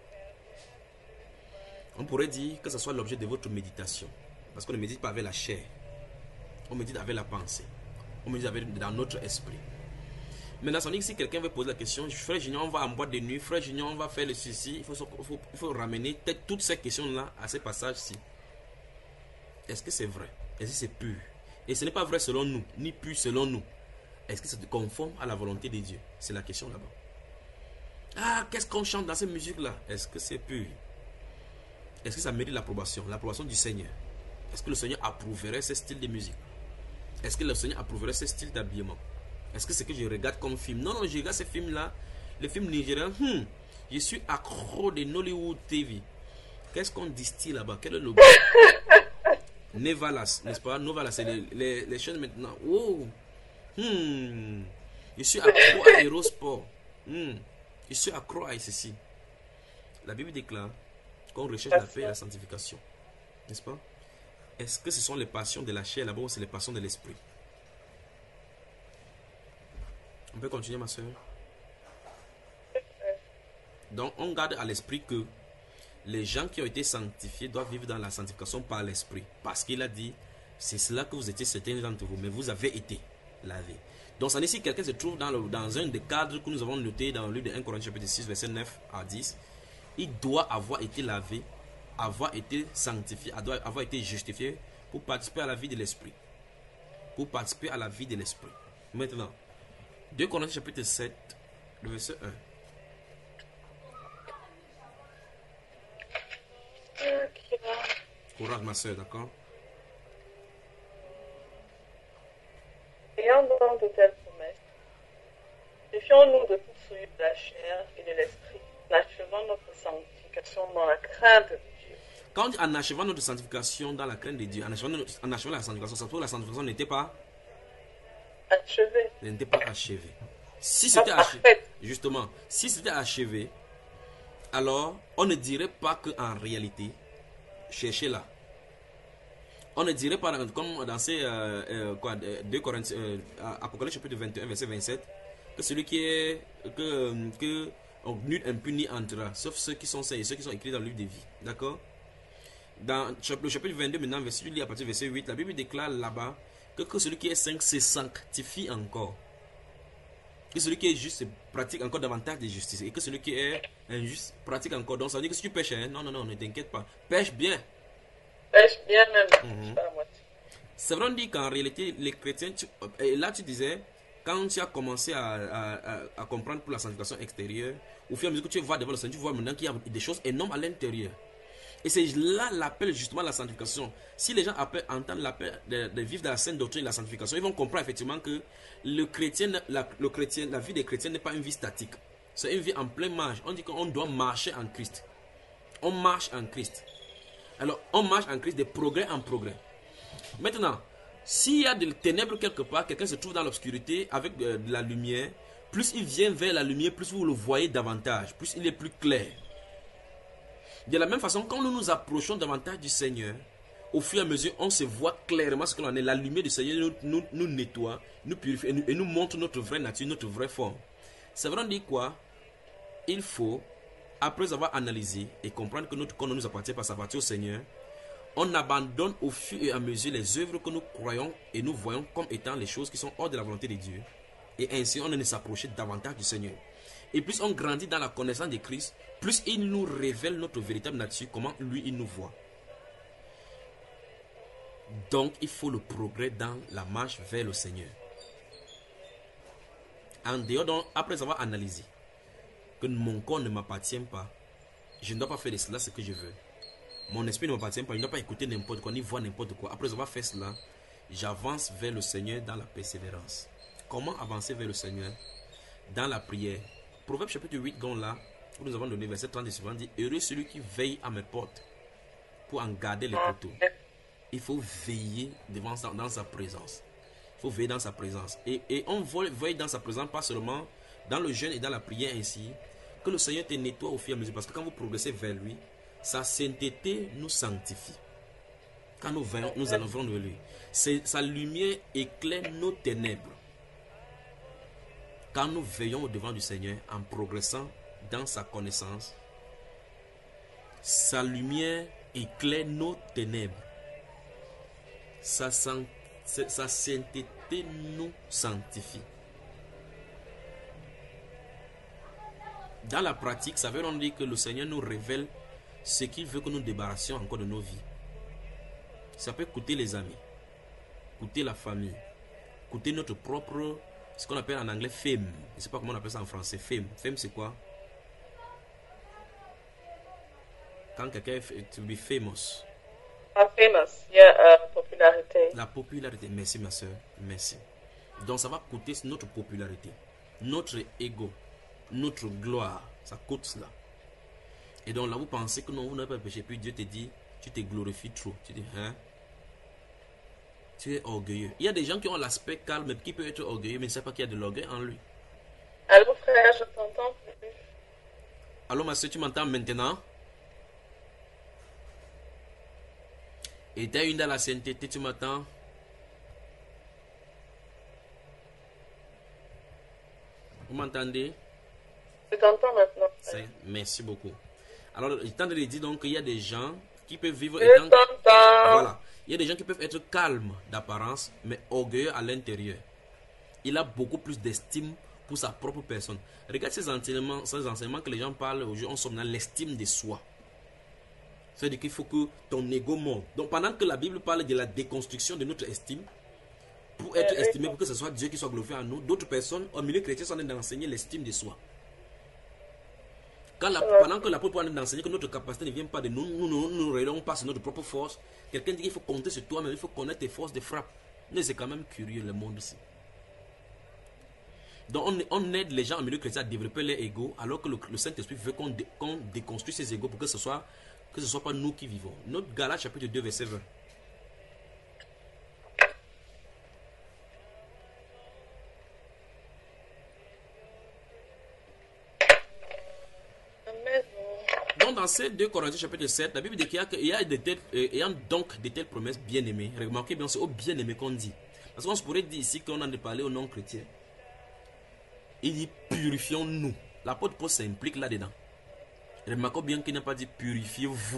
On pourrait dire que ce soit l'objet de votre méditation. Parce qu'on ne médite pas avec la chair. On médite avec la pensée. On médite avec, dans notre esprit. Maintenant, ça veut dire que si quelqu'un veut poser la question, frère Junior, on va en boîte de nuit, frère Junior, on va faire le ceci, il faut, il faut, il faut ramener toutes ces questions-là à ces passages-ci. Est-ce que c'est vrai? Est-ce que c'est pur? Et ce n'est pas vrai selon nous, ni pur selon nous. Est-ce que c'est conforme à la volonté de Dieu? C'est la question là-bas. Ah, qu'est-ce qu'on chante dans cette musique-là? Est-ce que c'est pur? Est-ce que ça mérite l'approbation? L'approbation du Seigneur. Est-ce que le Seigneur approuverait ce style de musique? Est-ce que le Seigneur approuverait ce style d'habillement? Est-ce que c'est que je regarde comme film? Non, non, je regarde ces films-là. Les films nigériens. Hmm, je suis accro de Nollywood T V. Qu'est-ce qu'on distille là-bas? Quel est le but? Nevalas, n'est-ce pas? Novalas, c'est les, les, les chaînes maintenant. Oh! Hmm. Je suis accro à Hérosport. Hmm. Je suis accro à ceci. La Bible déclare qu'on recherche la paix et la sanctification. N'est-ce pas? Est-ce que ce sont les passions de la chair là-bas ou c'est les passions de l'esprit? On peut continuer, ma soeur? Donc, on garde à l'esprit que les gens qui ont été sanctifiés doivent vivre dans la sanctification par l'esprit. Parce qu'il a dit, c'est cela que vous étiez certains d'entre vous, mais vous avez été lavés. Donc, ça nécessite si quelqu'un se trouve dans, le, dans un des cadres que nous avons noté dans le livre de un Corinthiens chapitre six, verset neuf à dix, il doit avoir été lavé, avoir été sanctifié, avoir été justifié pour participer à la vie de l'esprit. Pour participer à la vie de l'esprit. Maintenant, deux Corinthiens chapitre sept, le verset un. Courage, ma soeur, d'accord? Ayant donc de telles promesses, méfions-nous de toute souillure de la chair et de l'esprit, en achevant notre sanctification dans la crainte de Dieu. Quand on dit en achevant notre sanctification dans la crainte de Dieu, en achevant, notre, en achevant la sanctification, ça se trouve la sanctification n'était pas achevée. N'était pas achevée. Si c'était achevé, justement, si c'était achevé, alors on ne dirait pas qu'en réalité, cherchez là. On ne dirait pas comme dans ces euh, euh, quoi, deux Corinthiens, euh, Apocalypse chapitre vingt et un, verset vingt-sept, que celui qui est que, que on, nul impuni entrera, sauf ceux qui sont saints et ceux qui sont écrits dans le livre de vie. D'accord? Dans le chapitre vingt-deux, maintenant, verset, à partir du verset huit, la Bible déclare là-bas que, que celui qui est saint se sanctifie encore. Que celui qui est juste pratique encore davantage de justice. Et que celui qui est injuste pratique encore. Donc ça veut dire que si tu pêches, hein, non, non, non, ne t'inquiète pas. Pêche bien. Pêche bien même. Mm-hmm. C'est vrai, on dit qu'en réalité, les chrétiens, tu, et là tu disais, quand tu as commencé à, à, à, à comprendre pour la sanctification extérieure, au fur et à mesure que tu vas devant le Seigneur, tu vois maintenant qu'il y a des choses énormes à l'intérieur. Et c'est là l'appel justement à la sanctification. Si les gens appellent, entendent l'appel de, de vivre dans la sainte doctrine de la sanctification, ils vont comprendre effectivement que le chrétien, la, le chrétien, la vie des chrétiens n'est pas une vie statique. C'est une vie en plein marche. On dit qu'on doit marcher en Christ. On marche en Christ. Alors, on marche en Christ de progrès en progrès. Maintenant, s'il y a des ténèbres quelque part, quelqu'un se trouve dans l'obscurité avec de, de la lumière, plus il vient vers la lumière, plus vous le voyez davantage, plus il est plus clair. De la même façon, quand nous nous approchons davantage du Seigneur, au fur et à mesure, on se voit clairement ce que l'on est. La lumière du Seigneur nous, nous, nous nettoie, nous purifie et nous, et nous montre notre vraie nature, notre vraie forme. C'est vrai, on dit quoi? Il faut, après avoir analysé et comprendre que notre corps ne nous appartient pas, ça appartient au Seigneur, on abandonne au fur et à mesure les œuvres que nous croyons et nous voyons comme étant les choses qui sont hors de la volonté de Dieu. Et ainsi, on ne s'approche davantage du Seigneur. Et plus on grandit dans la connaissance de Christ, plus il nous révèle notre véritable nature, comment lui il nous voit. Donc il faut le progrès dans la marche vers le Seigneur. En dehors, donc, après avoir analysé que mon corps ne m'appartient pas, je ne dois pas faire de cela ce que je veux. Mon esprit ne m'appartient pas, je ne dois pas écouter n'importe quoi, ni voir n'importe quoi. Après avoir fait cela, j'avance vers le Seigneur dans la persévérance. Comment avancer vers le Seigneur? Dans la prière. Proverbe chapitre huit, dont là, où nous avons donné verset trente et suivant, dit: heureux celui qui veille à mes portes pour en garder les poteaux. Il faut veiller devant sa, dans sa présence. Il faut veiller dans sa présence. Et, et on veille dans sa présence, pas seulement dans le jeûne et dans la prière ainsi, que le Seigneur te nettoie au fur et à mesure. Parce que quand vous progressez vers lui, sa sainteté nous sanctifie. Quand nous veillons, nous allons vers lui. Sa lumière éclaire nos ténèbres. Quand nous veillons au devant du Seigneur en progressant dans sa connaissance, sa lumière éclaire nos ténèbres. Sa, san- sa sainteté nous sanctifie. Dans la pratique, ça veut dire que le Seigneur nous révèle ce qu'il veut que nous débarrassions encore de nos vies. Ça peut coûter les amis, coûter la famille, coûter notre propre, ce qu'on appelle en anglais fame. Je ne sais pas comment on appelle ça en français. Fame. Fame, c'est quoi? Quand quelqu'un est to be famous. Ah, famous, il y a uh, popularité. La popularité. Merci ma soeur. Merci. Donc ça va coûter notre popularité, notre ego, notre gloire. Ça coûte cela. Et donc là, vous pensez que non, vous n'avez pas péché. Puis Dieu te dit, tu te glorifies trop. Tu dis, hein? Tu es orgueilleux. Il y a des gens qui ont l'aspect calme, qui peut être orgueilleux, mais ne savent pas qu'il y a de l'orgueil en lui. Allô frère, je t'entends plus. Allô ma soeur, tu m'entends maintenant? Et tu as une dans la sainteté, tu m'entends? Vous m'entendez? Je t'entends maintenant. Merci beaucoup. Alors, il tente de dire donc qu'il y a des gens qui peuvent vivre... Je étant... t'entends. Voilà. Il y a des gens qui peuvent être calmes d'apparence, mais orgueilleux à l'intérieur. Il a beaucoup plus d'estime pour sa propre personne. Regarde ces enseignements, ces enseignements que les gens parlent aujourd'hui, on sommes dans l'estime de soi. C'est-à-dire qu'il faut que ton ego monte. Donc pendant que la Bible parle de la déconstruction de notre estime, pour être estimé, pour que ce soit Dieu qui soit glorifié en nous, d'autres personnes au milieu chrétien sont en train d'enseigner l'estime de soi. Quand la, pendant que l'apôtre parle d'enseigner que notre capacité ne vient pas de nous, nous ne nous, nous, nous révélons pas sur notre propre force, quelqu'un dit qu'il faut compter sur toi, mais il faut connaître tes forces de frappe. Mais c'est quand même curieux le monde ici. Donc on, on aide les gens au milieu chrétien à développer leur ego, alors que le, le Saint-Esprit veut qu'on dé, qu'on déconstruise ces égos pour que ce soit que ce soit pas nous qui vivons. Notre Galates chapitre deux verset vingt. Donc dans ces deux Corinthiens chapitre sept, la Bible dit qu'il y a, il y a de telles, euh, ayant donc de telles promesses bien-aimées. Remarquez bien, c'est au bien-aimé qu'on dit. Parce qu'on se pourrait dire ici qu'on a de parler aux non-chrétiens. Il dit purifions-nous. L'apôtre Paul s'implique là-dedans. Remarquez bien qu'il n'a pas dit purifiez-vous.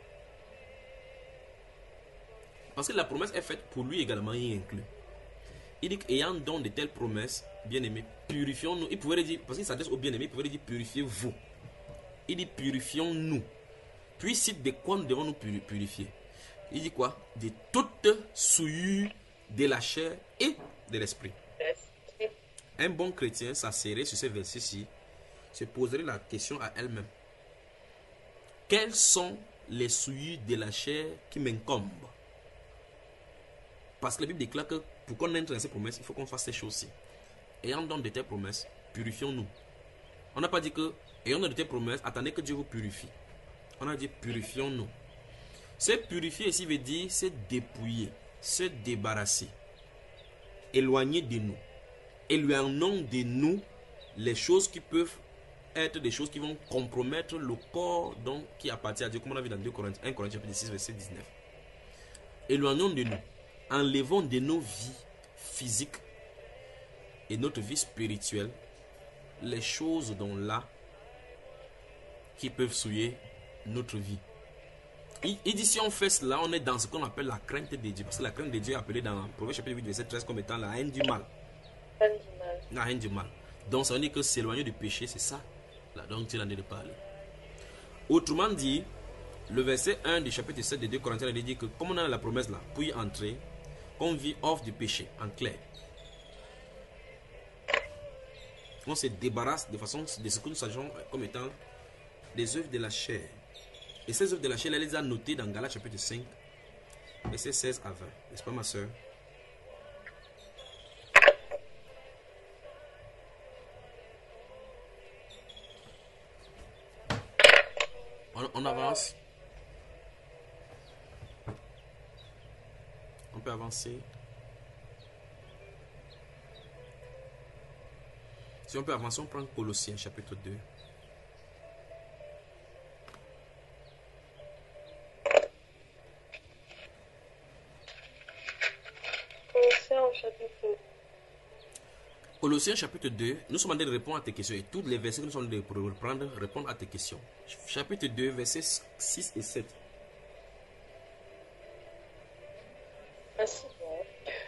Parce que la promesse est faite pour lui également, il inclut. Il dit qu'ayant donc de telles promesses, bien-aimés, purifions-nous. Il pouvait dire, parce qu'il s'adresse aux bien-aimés, il pouvait dire purifiez-vous. Il dit purifions-nous. Puis il cite de quoi nous devons nous purifier. Il dit quoi? De toute souillure de la chair et de l'esprit. Un bon chrétien s'asserait sur ce verset-ci, se poserait la question à elle-même. Quelles sont les souillures de la chair qui m'incombent? Parce que la Bible déclare que pour qu'on entre dans ces promesses, il faut qu'on fasse ces choses-ci. Ayant donc de telles promesses, purifions-nous. On n'a pas dit que, ayant de telles promesses, attendez que Dieu vous purifie. On a dit purifions-nous. Se purifier ici veut dire se dépouiller, se débarrasser, éloigner de nous. Éloignons de nous les choses qui peuvent être des choses qui vont compromettre le corps donc, qui appartient à Dieu, comme on a vu dans deux Corinthiens, un Corinthiens six, verset dix-neuf. Éloignons de nous. Enlevons de nos vies physiques et notre vie spirituelle les choses dont là qui peuvent souiller notre vie. Il, il dit si on fait cela, on est dans ce qu'on appelle la crainte de Dieu. Parce que la crainte de Dieu est appelée dans Proverbe chapitre huit verset treize comme étant la haine du mal. Haine du mal. La haine du mal. Donc ça veut dire que s'éloigner du péché, c'est ça là dont il en est de parler. Autrement dit, le verset un du chapitre sept de deux Corinthiens il dit que comme on a la promesse là, pour y entrer, qu'on vit hors du péché, en clair. On se débarrasse de façon de ce que nous savions comme étant des œuvres de la chair. Et ces œuvres de la chair, elle les a notées dans Galates chapitre cinq, verset seize à vingt. N'est-ce pas ma soeur? On, on avance. On peut avancer. Si on peut avancer, on prend Colossiens chapitre deux. Colossiens chapitre deux, nous sommes en train de répondre à tes questions. Et tous les versets que nous sommes en train de reprendre, répondre à tes questions. Chapitre deux, versets six et sept. Ainsi donc,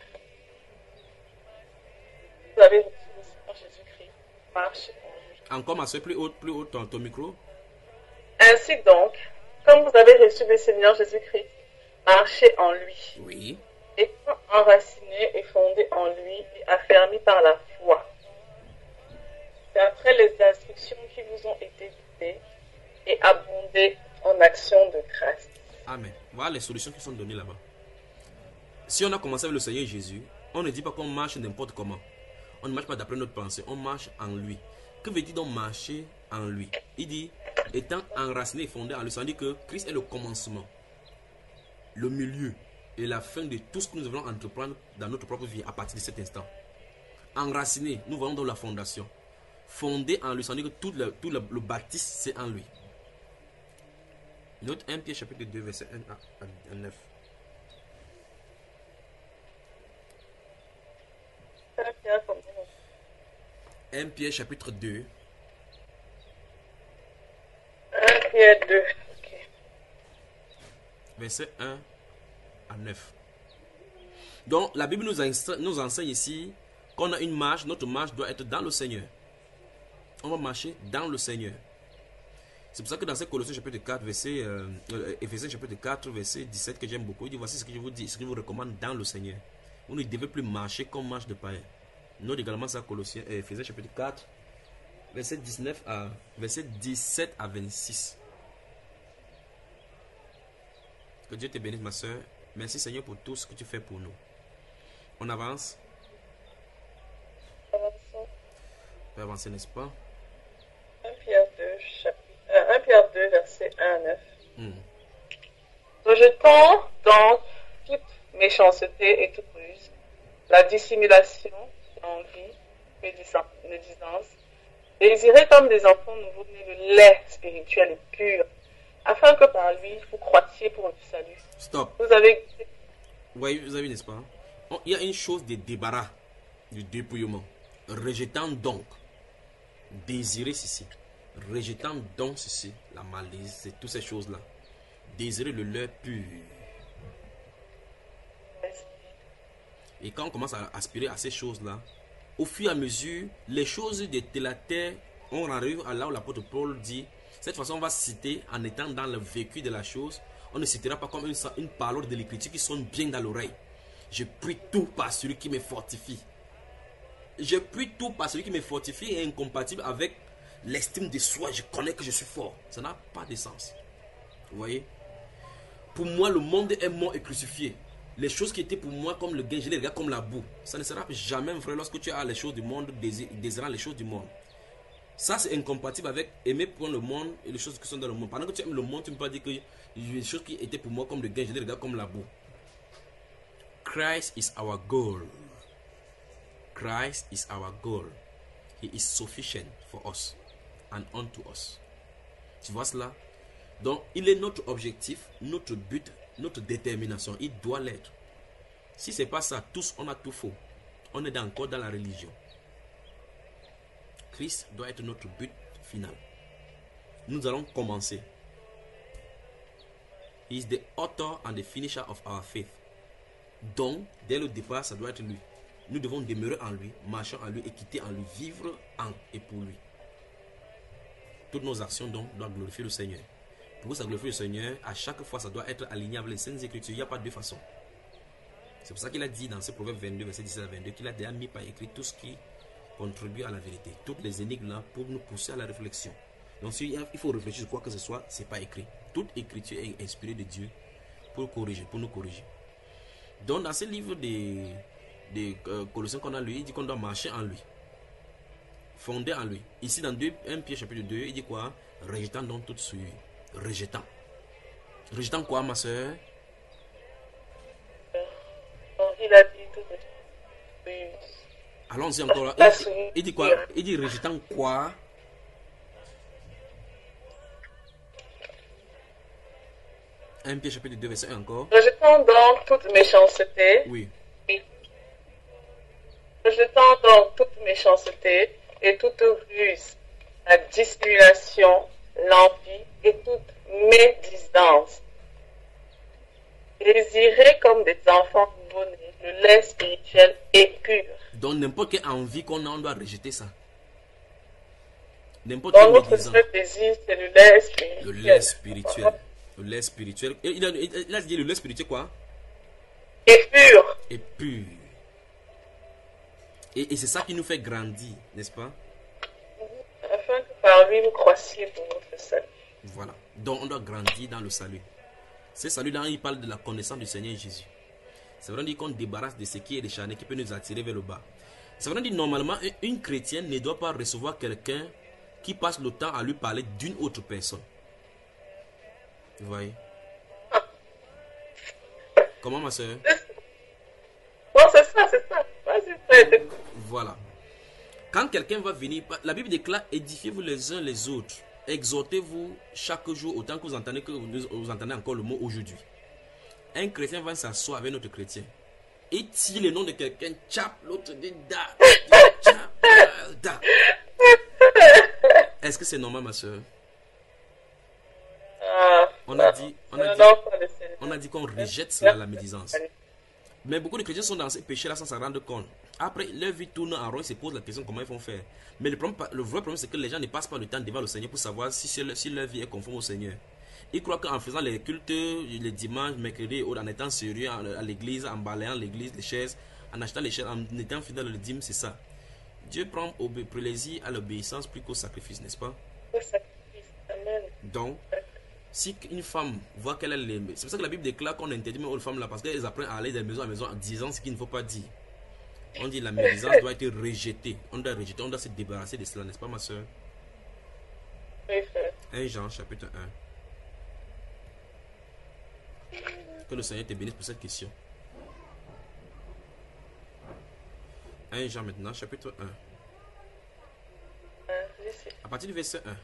vous avez reçu le Seigneur Jésus-Christ, marchez en lui. Encore ma soeur, plus haut, plus haut ton, ton micro. Ainsi donc, comme vous avez reçu le Seigneur Jésus-Christ, marchez en lui. Oui. Étant enraciné et fondé en lui et affermi par la foi. D'après les instructions qui vous ont été données et abondez en actions de grâce. Amen. Voilà les solutions qui sont données là-bas. Si on a commencé avec le Seigneur Jésus, on ne dit pas qu'on marche n'importe comment. On ne marche pas d'après notre pensée, on marche en lui. Que veut dire donc marcher en lui? Il dit, étant enraciné et fondé en lui, ça veut dire que Christ est le commencement, le milieu et la fin de tout ce que nous devons entreprendre dans notre propre vie à partir de cet instant. Enraciné, nous voyons dans la fondation. Fondé en lui, ça veut dire que tout le, tout le, le bâtisse, c'est en lui. Note un Pierre chapitre deux, verset un à neuf. un Pierre chapitre deux. un Pierre deux. Okay. Verset un à neuf. Donc la Bible nous, nous enseigne ici qu'on a une marche, notre marche doit être dans le Seigneur. On va marcher dans le Seigneur. C'est pour ça que dans ce Colossiens chapitre quatre, verset, euh, Éphésiens chapitre quatre, verset dix-sept que j'aime beaucoup, il dit voici ce que je vous dis, ce que je vous recommande dans le Seigneur. Vous ne devez plus marcher comme marche de païen. Note également ça Colossiens, euh, Éphésiens chapitre quatre, verset dix-neuf à verset dix-sept à vingt-six. Que Dieu te bénisse ma soeur. Merci Seigneur pour tout ce que tu fais pour nous. On avance. Avançons. On peut avancer, n'est-ce pas? un Pierre deux, chapitre, euh, un Pierre deux, verset un à neuf. Hmm. Rejetons donc toute méchanceté et toute ruse, la dissimulation, l'envie, médisance, désirez comme des enfants nouveau-nés le lait spirituel et pur, afin que par lui vous croîtiez pour le salut. Stop. Vous avez... Oui, vous avez, n'est-ce pas? Oh, il y a une chose de débarras, du dépouillement. Rejetant donc, désirer ceci, rejetant donc ceci, la malice, et toutes ces choses-là. Désirer le lait pur. Et quand on commence à aspirer à ces choses-là, au fur et à mesure, les choses de, de la terre, on arrive à là où l'apôtre Paul dit, cette façon on va citer en étant dans le vécu de la chose, on ne citera pas comme une, une parole de l'écriture qui sonne bien dans l'oreille. Je prie tout par celui qui me fortifie. Je prie tout par celui qui me fortifie et incompatible avec l'estime de soi. Je connais que je suis fort. Ça n'a pas de sens. Vous voyez? Pour moi, le monde est mort et crucifié. Les choses qui étaient pour moi comme le gain, je les regarde comme la boue. Ça ne sera jamais vrai lorsque tu as les choses du monde, désirant les choses du monde. Ça, c'est incompatible avec aimer pour le monde et les choses qui sont dans le monde. Pendant que tu aimes le monde, tu ne peux pas dire que les choses qui étaient pour moi comme le gain, je les regarde comme la boue. Christ is our goal. Christ is our goal. He is sufficient for us and unto us. Tu vois cela? Donc, il est notre objectif, notre but, notre détermination. Il doit l'être. Si ce n'est pas ça, tous, on a tout faux. On est encore dans la religion. Christ doit être notre but final. Nous allons commencer. He is the author and the finisher of our faith. Donc, dès le départ, ça doit être lui. Nous devons demeurer en lui, marcher en lui et quitter en lui, vivre en et pour lui. Toutes nos actions donc doivent glorifier le Seigneur. Pour que ça glorifie le Seigneur, à chaque fois, ça doit être aligné avec les Saintes Écritures. Il n'y a pas de deux façons. C'est pour ça qu'il a dit dans ce proverbe vingt-deux, verset dix-sept à vingt-deux, qu'il a déjà mis par écrit tout ce qui contribue à la vérité. Toutes les énigmes là pour nous pousser à la réflexion. Donc, si il faut réfléchir sur quoi que ce soit, ce n'est pas écrit. Toute écriture est inspirée de Dieu pour corriger, pour nous corriger. Donc, dans ce livre de, de euh, Colossiens qu'on a lu, il dit qu'on doit marcher en lui. Fonder en lui. Ici, dans un Pierre chapitre deux, il dit quoi? Rejetant donc toute souillure. Rejetant. Rejetant quoi, ma soeur? Il a dit tout. Allons-y encore là. Il, il dit quoi? Il dit rejetant quoi? un Pierre chapitre deux, verset un encore. Rejetant donc toute méchanceté. Oui. Et rejetant donc toute méchanceté et toute ruse, la dissimulation, l'envie et toute médisance. Désirez comme des enfants nouveau-nés le lait spirituel et pur. Donc n'importe quelle envie qu'on a, on doit rejeter ça. N'importe Dans quel notre médisant. seul désir, c'est le lait spirituel. Le lait spirituel. Le lait spirituel. Et il, a, il a dit le lait spirituel quoi? Et pur. Et pur. Et, et c'est ça qui nous fait grandir, n'est-ce pas? Afin que par lui vous croissiez pour votre salut. Voilà. Donc on doit grandir dans le salut. Ce salut-là, il parle de la connaissance du Seigneur Jésus. C'est vrai qu'on débarrasse de ce qui est décharné, qui peut nous attirer vers le bas. C'est vrai que normalement, une chrétienne ne doit pas recevoir quelqu'un qui passe le temps à lui parler d'une autre personne. Vous voyez? Comment ma soeur? Bon, c'est ça, c'est ça. Vas-y, voilà. Quand quelqu'un va venir, la Bible déclare, édifiez-vous les uns les autres. Exhortez-vous chaque jour autant que vous entendez que vous, vous entendez encore le mot aujourd'hui. Un chrétien va s'asseoir avec notre chrétien et tire le nom de quelqu'un, tchap, l'autre dit da, tchap, da. Est-ce que c'est normal, ma soeur? Ah, on a dit, on a dit, on a dit qu'on rejette cela, la médisance. Mais beaucoup de chrétiens sont dans ces péchés-là sans s'en rendre compte. Après, leur vie tourne en rond, ils se posent la question comment ils vont faire. Mais le, problème, le vrai problème, c'est que les gens ne passent pas le temps devant le Seigneur pour savoir si, si leur vie est conforme au Seigneur. Ils croient qu'en faisant les cultes, les dimanches, mercredis, en étant sérieux à l'église, en balayant l'église, les chaises, en achetant les chaises, en étant fidèle au dîme, c'est ça. Dieu prend plaisir à l'obéissance plus qu'au sacrifice, n'est-ce pas? Au sacrifice, amen. Donc, si une femme voit qu'elle est l'aimée, c'est pour ça que la Bible déclare qu'on interdit même aux femmes là, parce qu'elles apprennent à aller de maison à maison en disant ce qu'il ne faut pas dire. On dit la médisance doit être rejetée. On doit rejeter, on doit se débarrasser de cela, n'est-ce pas, ma soeur? Oui, frère. un Jean, chapitre un. Que le Seigneur te bénisse pour cette question. un Jean maintenant, chapitre un. Euh, à partir du verset un.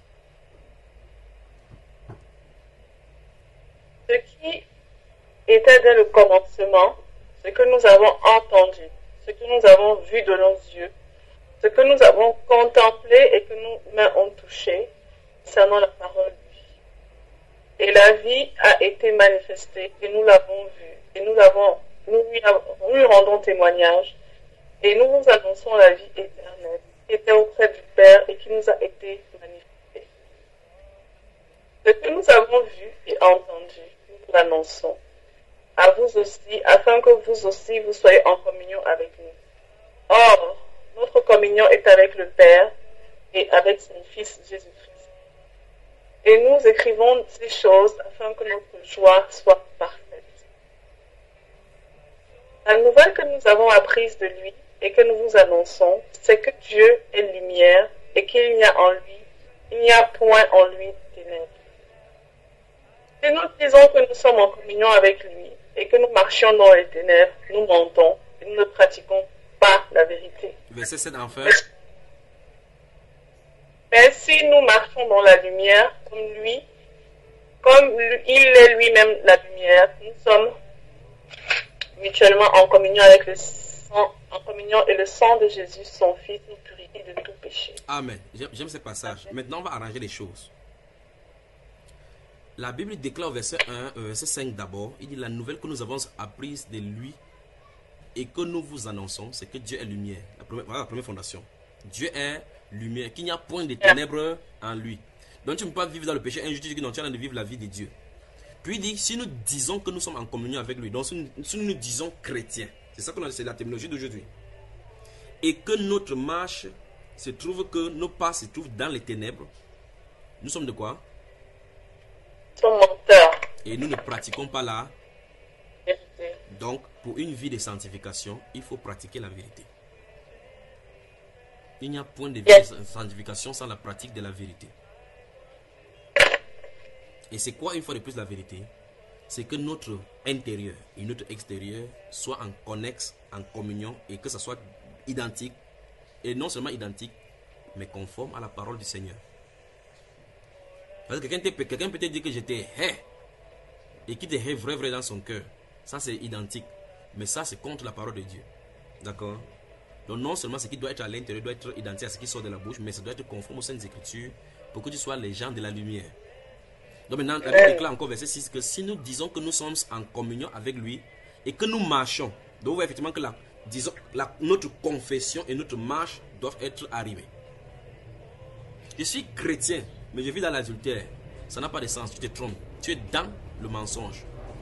Ce qui était dès le commencement, ce que nous avons entendu, ce que nous avons vu de nos yeux, ce que nous avons contemplé et que nos mains ont touché, concernant la parole de vie. Et la vie a été manifestée et nous l'avons vue. Et nous, avons, nous, lui, nous lui rendons témoignage et nous vous annonçons la vie éternelle qui était auprès du Père et qui nous a été manifestée. Ce que nous avons vu et entendu, nous l'annonçons à vous aussi, afin que vous aussi vous soyez en communion avec nous. Or, notre communion est avec le Père et avec son Fils Jésus-Christ. Et nous écrivons ces choses afin que notre joie soit parfaite. La nouvelle que nous avons apprise de lui et que nous vous annonçons, c'est que Dieu est lumière et qu'il n'y a en lui, il n'y a point en lui de ténèbres. Si nous disons que nous sommes en communion avec lui et que nous marchions dans les ténèbres, nous mentons et nous ne pratiquons pas la vérité. Verset sept enfin. Mais si nous marchons dans la lumière, comme lui, comme il est lui-même la lumière, nous sommes mutuellement en communion avec le sang, en communion et le sang de Jésus, son Fils, nous purifie de tout péché. Amen. J'aime ce passage. Maintenant, on va arranger les choses. La Bible déclare au verset un, euh, verset cinq d'abord, il dit la nouvelle que nous avons apprise de lui et que nous vous annonçons, c'est que Dieu est lumière. La première, voilà la première fondation. Dieu est lumière, qu'il n'y a point de ténèbres en lui. Donc tu ne peux pas vivre dans le péché un jour, tu dis que non, tu es en train de vivre la vie de Dieu. Puis il dit, si nous disons que nous sommes en communion avec lui, donc si nous, si nous, nous disons chrétiens, c'est ça qu'on a, c'est la terminologie d'aujourd'hui, et que notre marche se trouve, que nos pas se trouvent dans les ténèbres, nous sommes de quoi? Nous sommes menteurs. Et nous ne pratiquons pas la vérité. Donc, pour une vie de sanctification, il faut pratiquer la vérité. Il n'y a point de vie yes. de sanctification sans la pratique de la vérité. Et c'est quoi une fois de plus la vérité? C'est que notre intérieur et notre extérieur soient en connexe, en communion, et que ça soit identique, et non seulement identique, mais conforme à la parole du Seigneur. Parce que quelqu'un quelqu'un peut te dire que je te hais, et qui te hait vrai vrai dans son cœur. Ça c'est identique. Mais ça c'est contre la parole de Dieu. D'accord? Donc non seulement ce qui doit être à l'intérieur doit être identique à ce qui sort de la bouche, mais ça doit être conforme aux Saintes Écritures pour que tu sois les gens de la lumière. Donc maintenant, la Bible déclare encore verset six que si nous disons que nous sommes en communion avec lui et que nous marchons, donc vous voyez effectivement que la, disons, la, notre confession et notre marche doivent être arrivées. Je suis chrétien, mais je vis dans l'adultère. Ça n'a pas de sens, tu te trompes. Tu es dans le mensonge.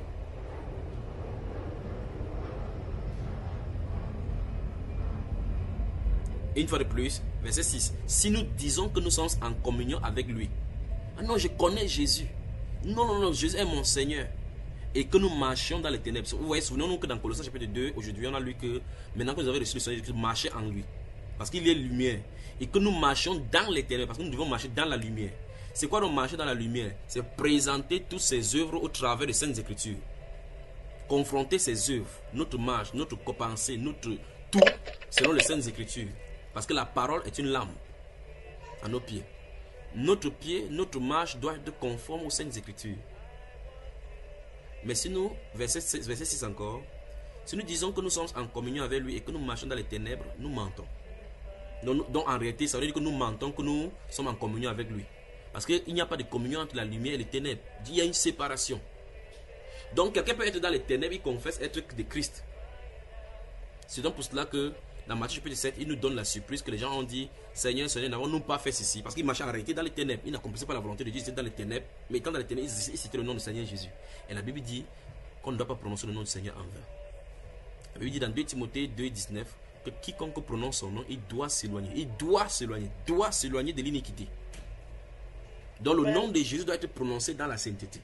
Une fois de plus, verset six. Si nous disons que nous sommes en communion avec lui. Ah non, je connais Jésus. Non, non, non, Jésus est mon Seigneur. Et que nous marchions dans les ténèbres. Vous voyez, souvenons-nous que dans Colossiens chapitre deux, aujourd'hui, on a lu que maintenant que vous avez reçu le Seigneur, marchez en lui. Parce qu'il est lumière. Et que nous marchions dans les ténèbres. Parce que nous devons marcher dans la lumière. C'est quoi donc marcher dans la lumière? C'est présenter toutes ces œuvres au travers des Saintes Écritures. Confronter ces œuvres, notre marche, notre pensée, notre tout, selon les Saintes Écritures. Parce que la parole est une lame à nos pieds. Notre pied, notre marche doit être conforme aux Saintes Écritures. Mais si nous, verset six, verset six encore, si nous disons que nous sommes en communion avec lui et que nous marchons dans les ténèbres, nous mentons. Donc, donc en réalité, ça veut dire que nous mentons, que nous sommes en communion avec lui. Parce qu'il n'y a pas de communion entre la lumière et les ténèbres. Il y a une séparation. Donc quelqu'un peut être dans les ténèbres, il confesse être de Christ. C'est donc pour cela que dans Matthieu chapitre sept, il nous donne la surprise que les gens ont dit: Seigneur, Seigneur, n'avons-nous pas fait ceci? Parce qu'ils marchaient en réalité dans les ténèbres. Ils n'accompissaient pas la volonté de Dieu, ils étaient dans les ténèbres. Mais étant dans les ténèbres, ils citaient le nom du Seigneur Jésus. Et la Bible dit qu'on ne doit pas prononcer le nom du Seigneur en vain. La Bible dit dans deux Timothée deux, dix-neuf que quiconque prononce son nom, il doit s'éloigner. Il doit s'éloigner, doit s'éloigner de l'iniquité. Donc le nom de Jésus doit être prononcé dans la sainteté.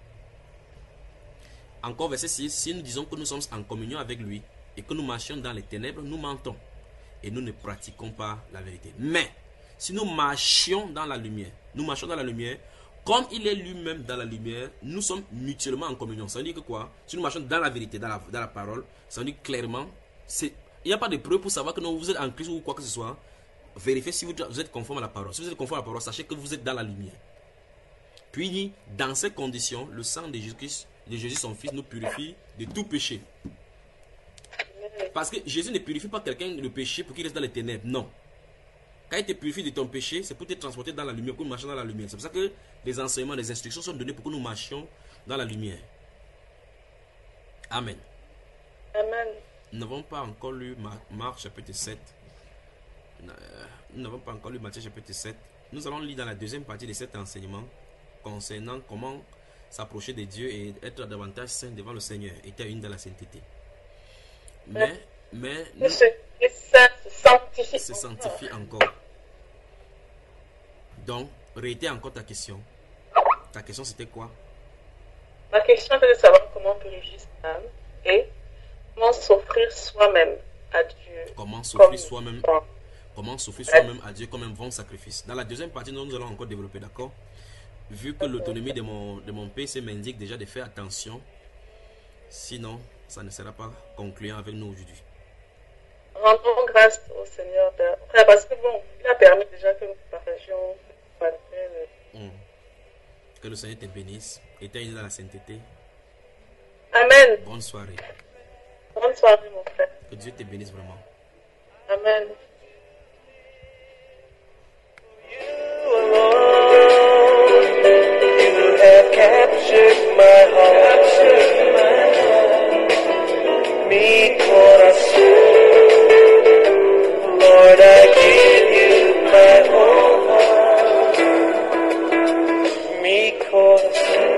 Encore verset six, si nous disons que nous sommes en communion avec lui et que nous marchions dans les ténèbres, nous mentons et nous ne pratiquons pas la vérité. Mais si nous marchions dans la lumière, nous marchons dans la lumière, comme il est lui-même dans la lumière, nous sommes mutuellement en communion. Ça veut dire que quoi? Si nous marchons dans la vérité, dans la, dans la parole, ça veut dire clairement, il n'y a pas de preuve pour savoir que non, vous êtes en Christ ou quoi que ce soit. Vérifiez si vous, vous êtes conforme à la parole. Si vous êtes conforme à la parole, sachez que vous êtes dans la lumière. Puis, dans ces conditions, le sang de Jésus-Christ, de Jésus son Fils, nous purifie de tout péché. Parce que Jésus ne purifie pas quelqu'un de péché pour qu'il reste dans les ténèbres. Non. Quand il te purifie de ton péché, c'est pour te transporter dans la lumière, pour marcher dans la lumière. C'est pour ça que les enseignements, les instructions sont données pour que nous marchions dans la lumière. Amen. Amen. Nous n'avons pas encore lu Marc chapitre sept. Nous n'avons pas encore lu Matthieu chapitre sept. Nous allons lire dans la deuxième partie de cet enseignement concernant comment s'approcher de Dieu et être davantage saint devant le Seigneur, était une de la sainteté. Mais, mais nous, se sanctifie, se sanctifie encore. Donc, réitère encore ta question. Ta question c'était quoi? Ma question était de savoir comment purifier sa âme et comment s'offrir soi-même à Dieu. Comment s'offrir soi-même bon. Comment s'offrir soi-même à Dieu comme un bon sacrifice. Dans la deuxième partie, nous, nous allons encore développer, d'accord? Vu que l'autonomie de mon, de mon P C m'indique déjà de faire attention, sinon ça ne sera pas concluant avec nous aujourd'hui. Rendons grâce au Seigneur de... parce que bon, il a permis déjà que nous partagions. Mmh. Que le Seigneur te bénisse et t'aide dans la sainteté. Amen. Bonne soirée. Bonne soirée mon frère. Que Dieu te bénisse vraiment. Amen. Captured my heart, mi corazón. Lord, I give you my whole heart, mi corazón.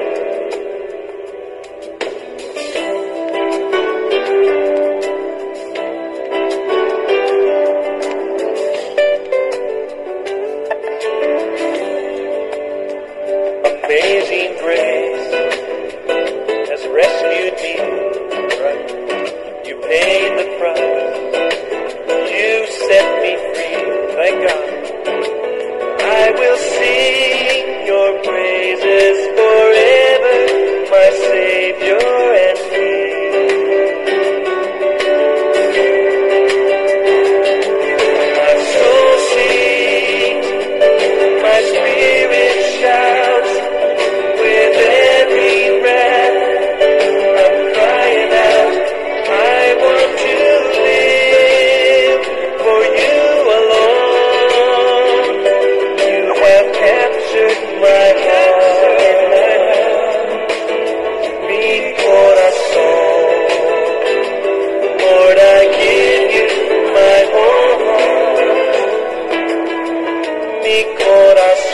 mi corazón.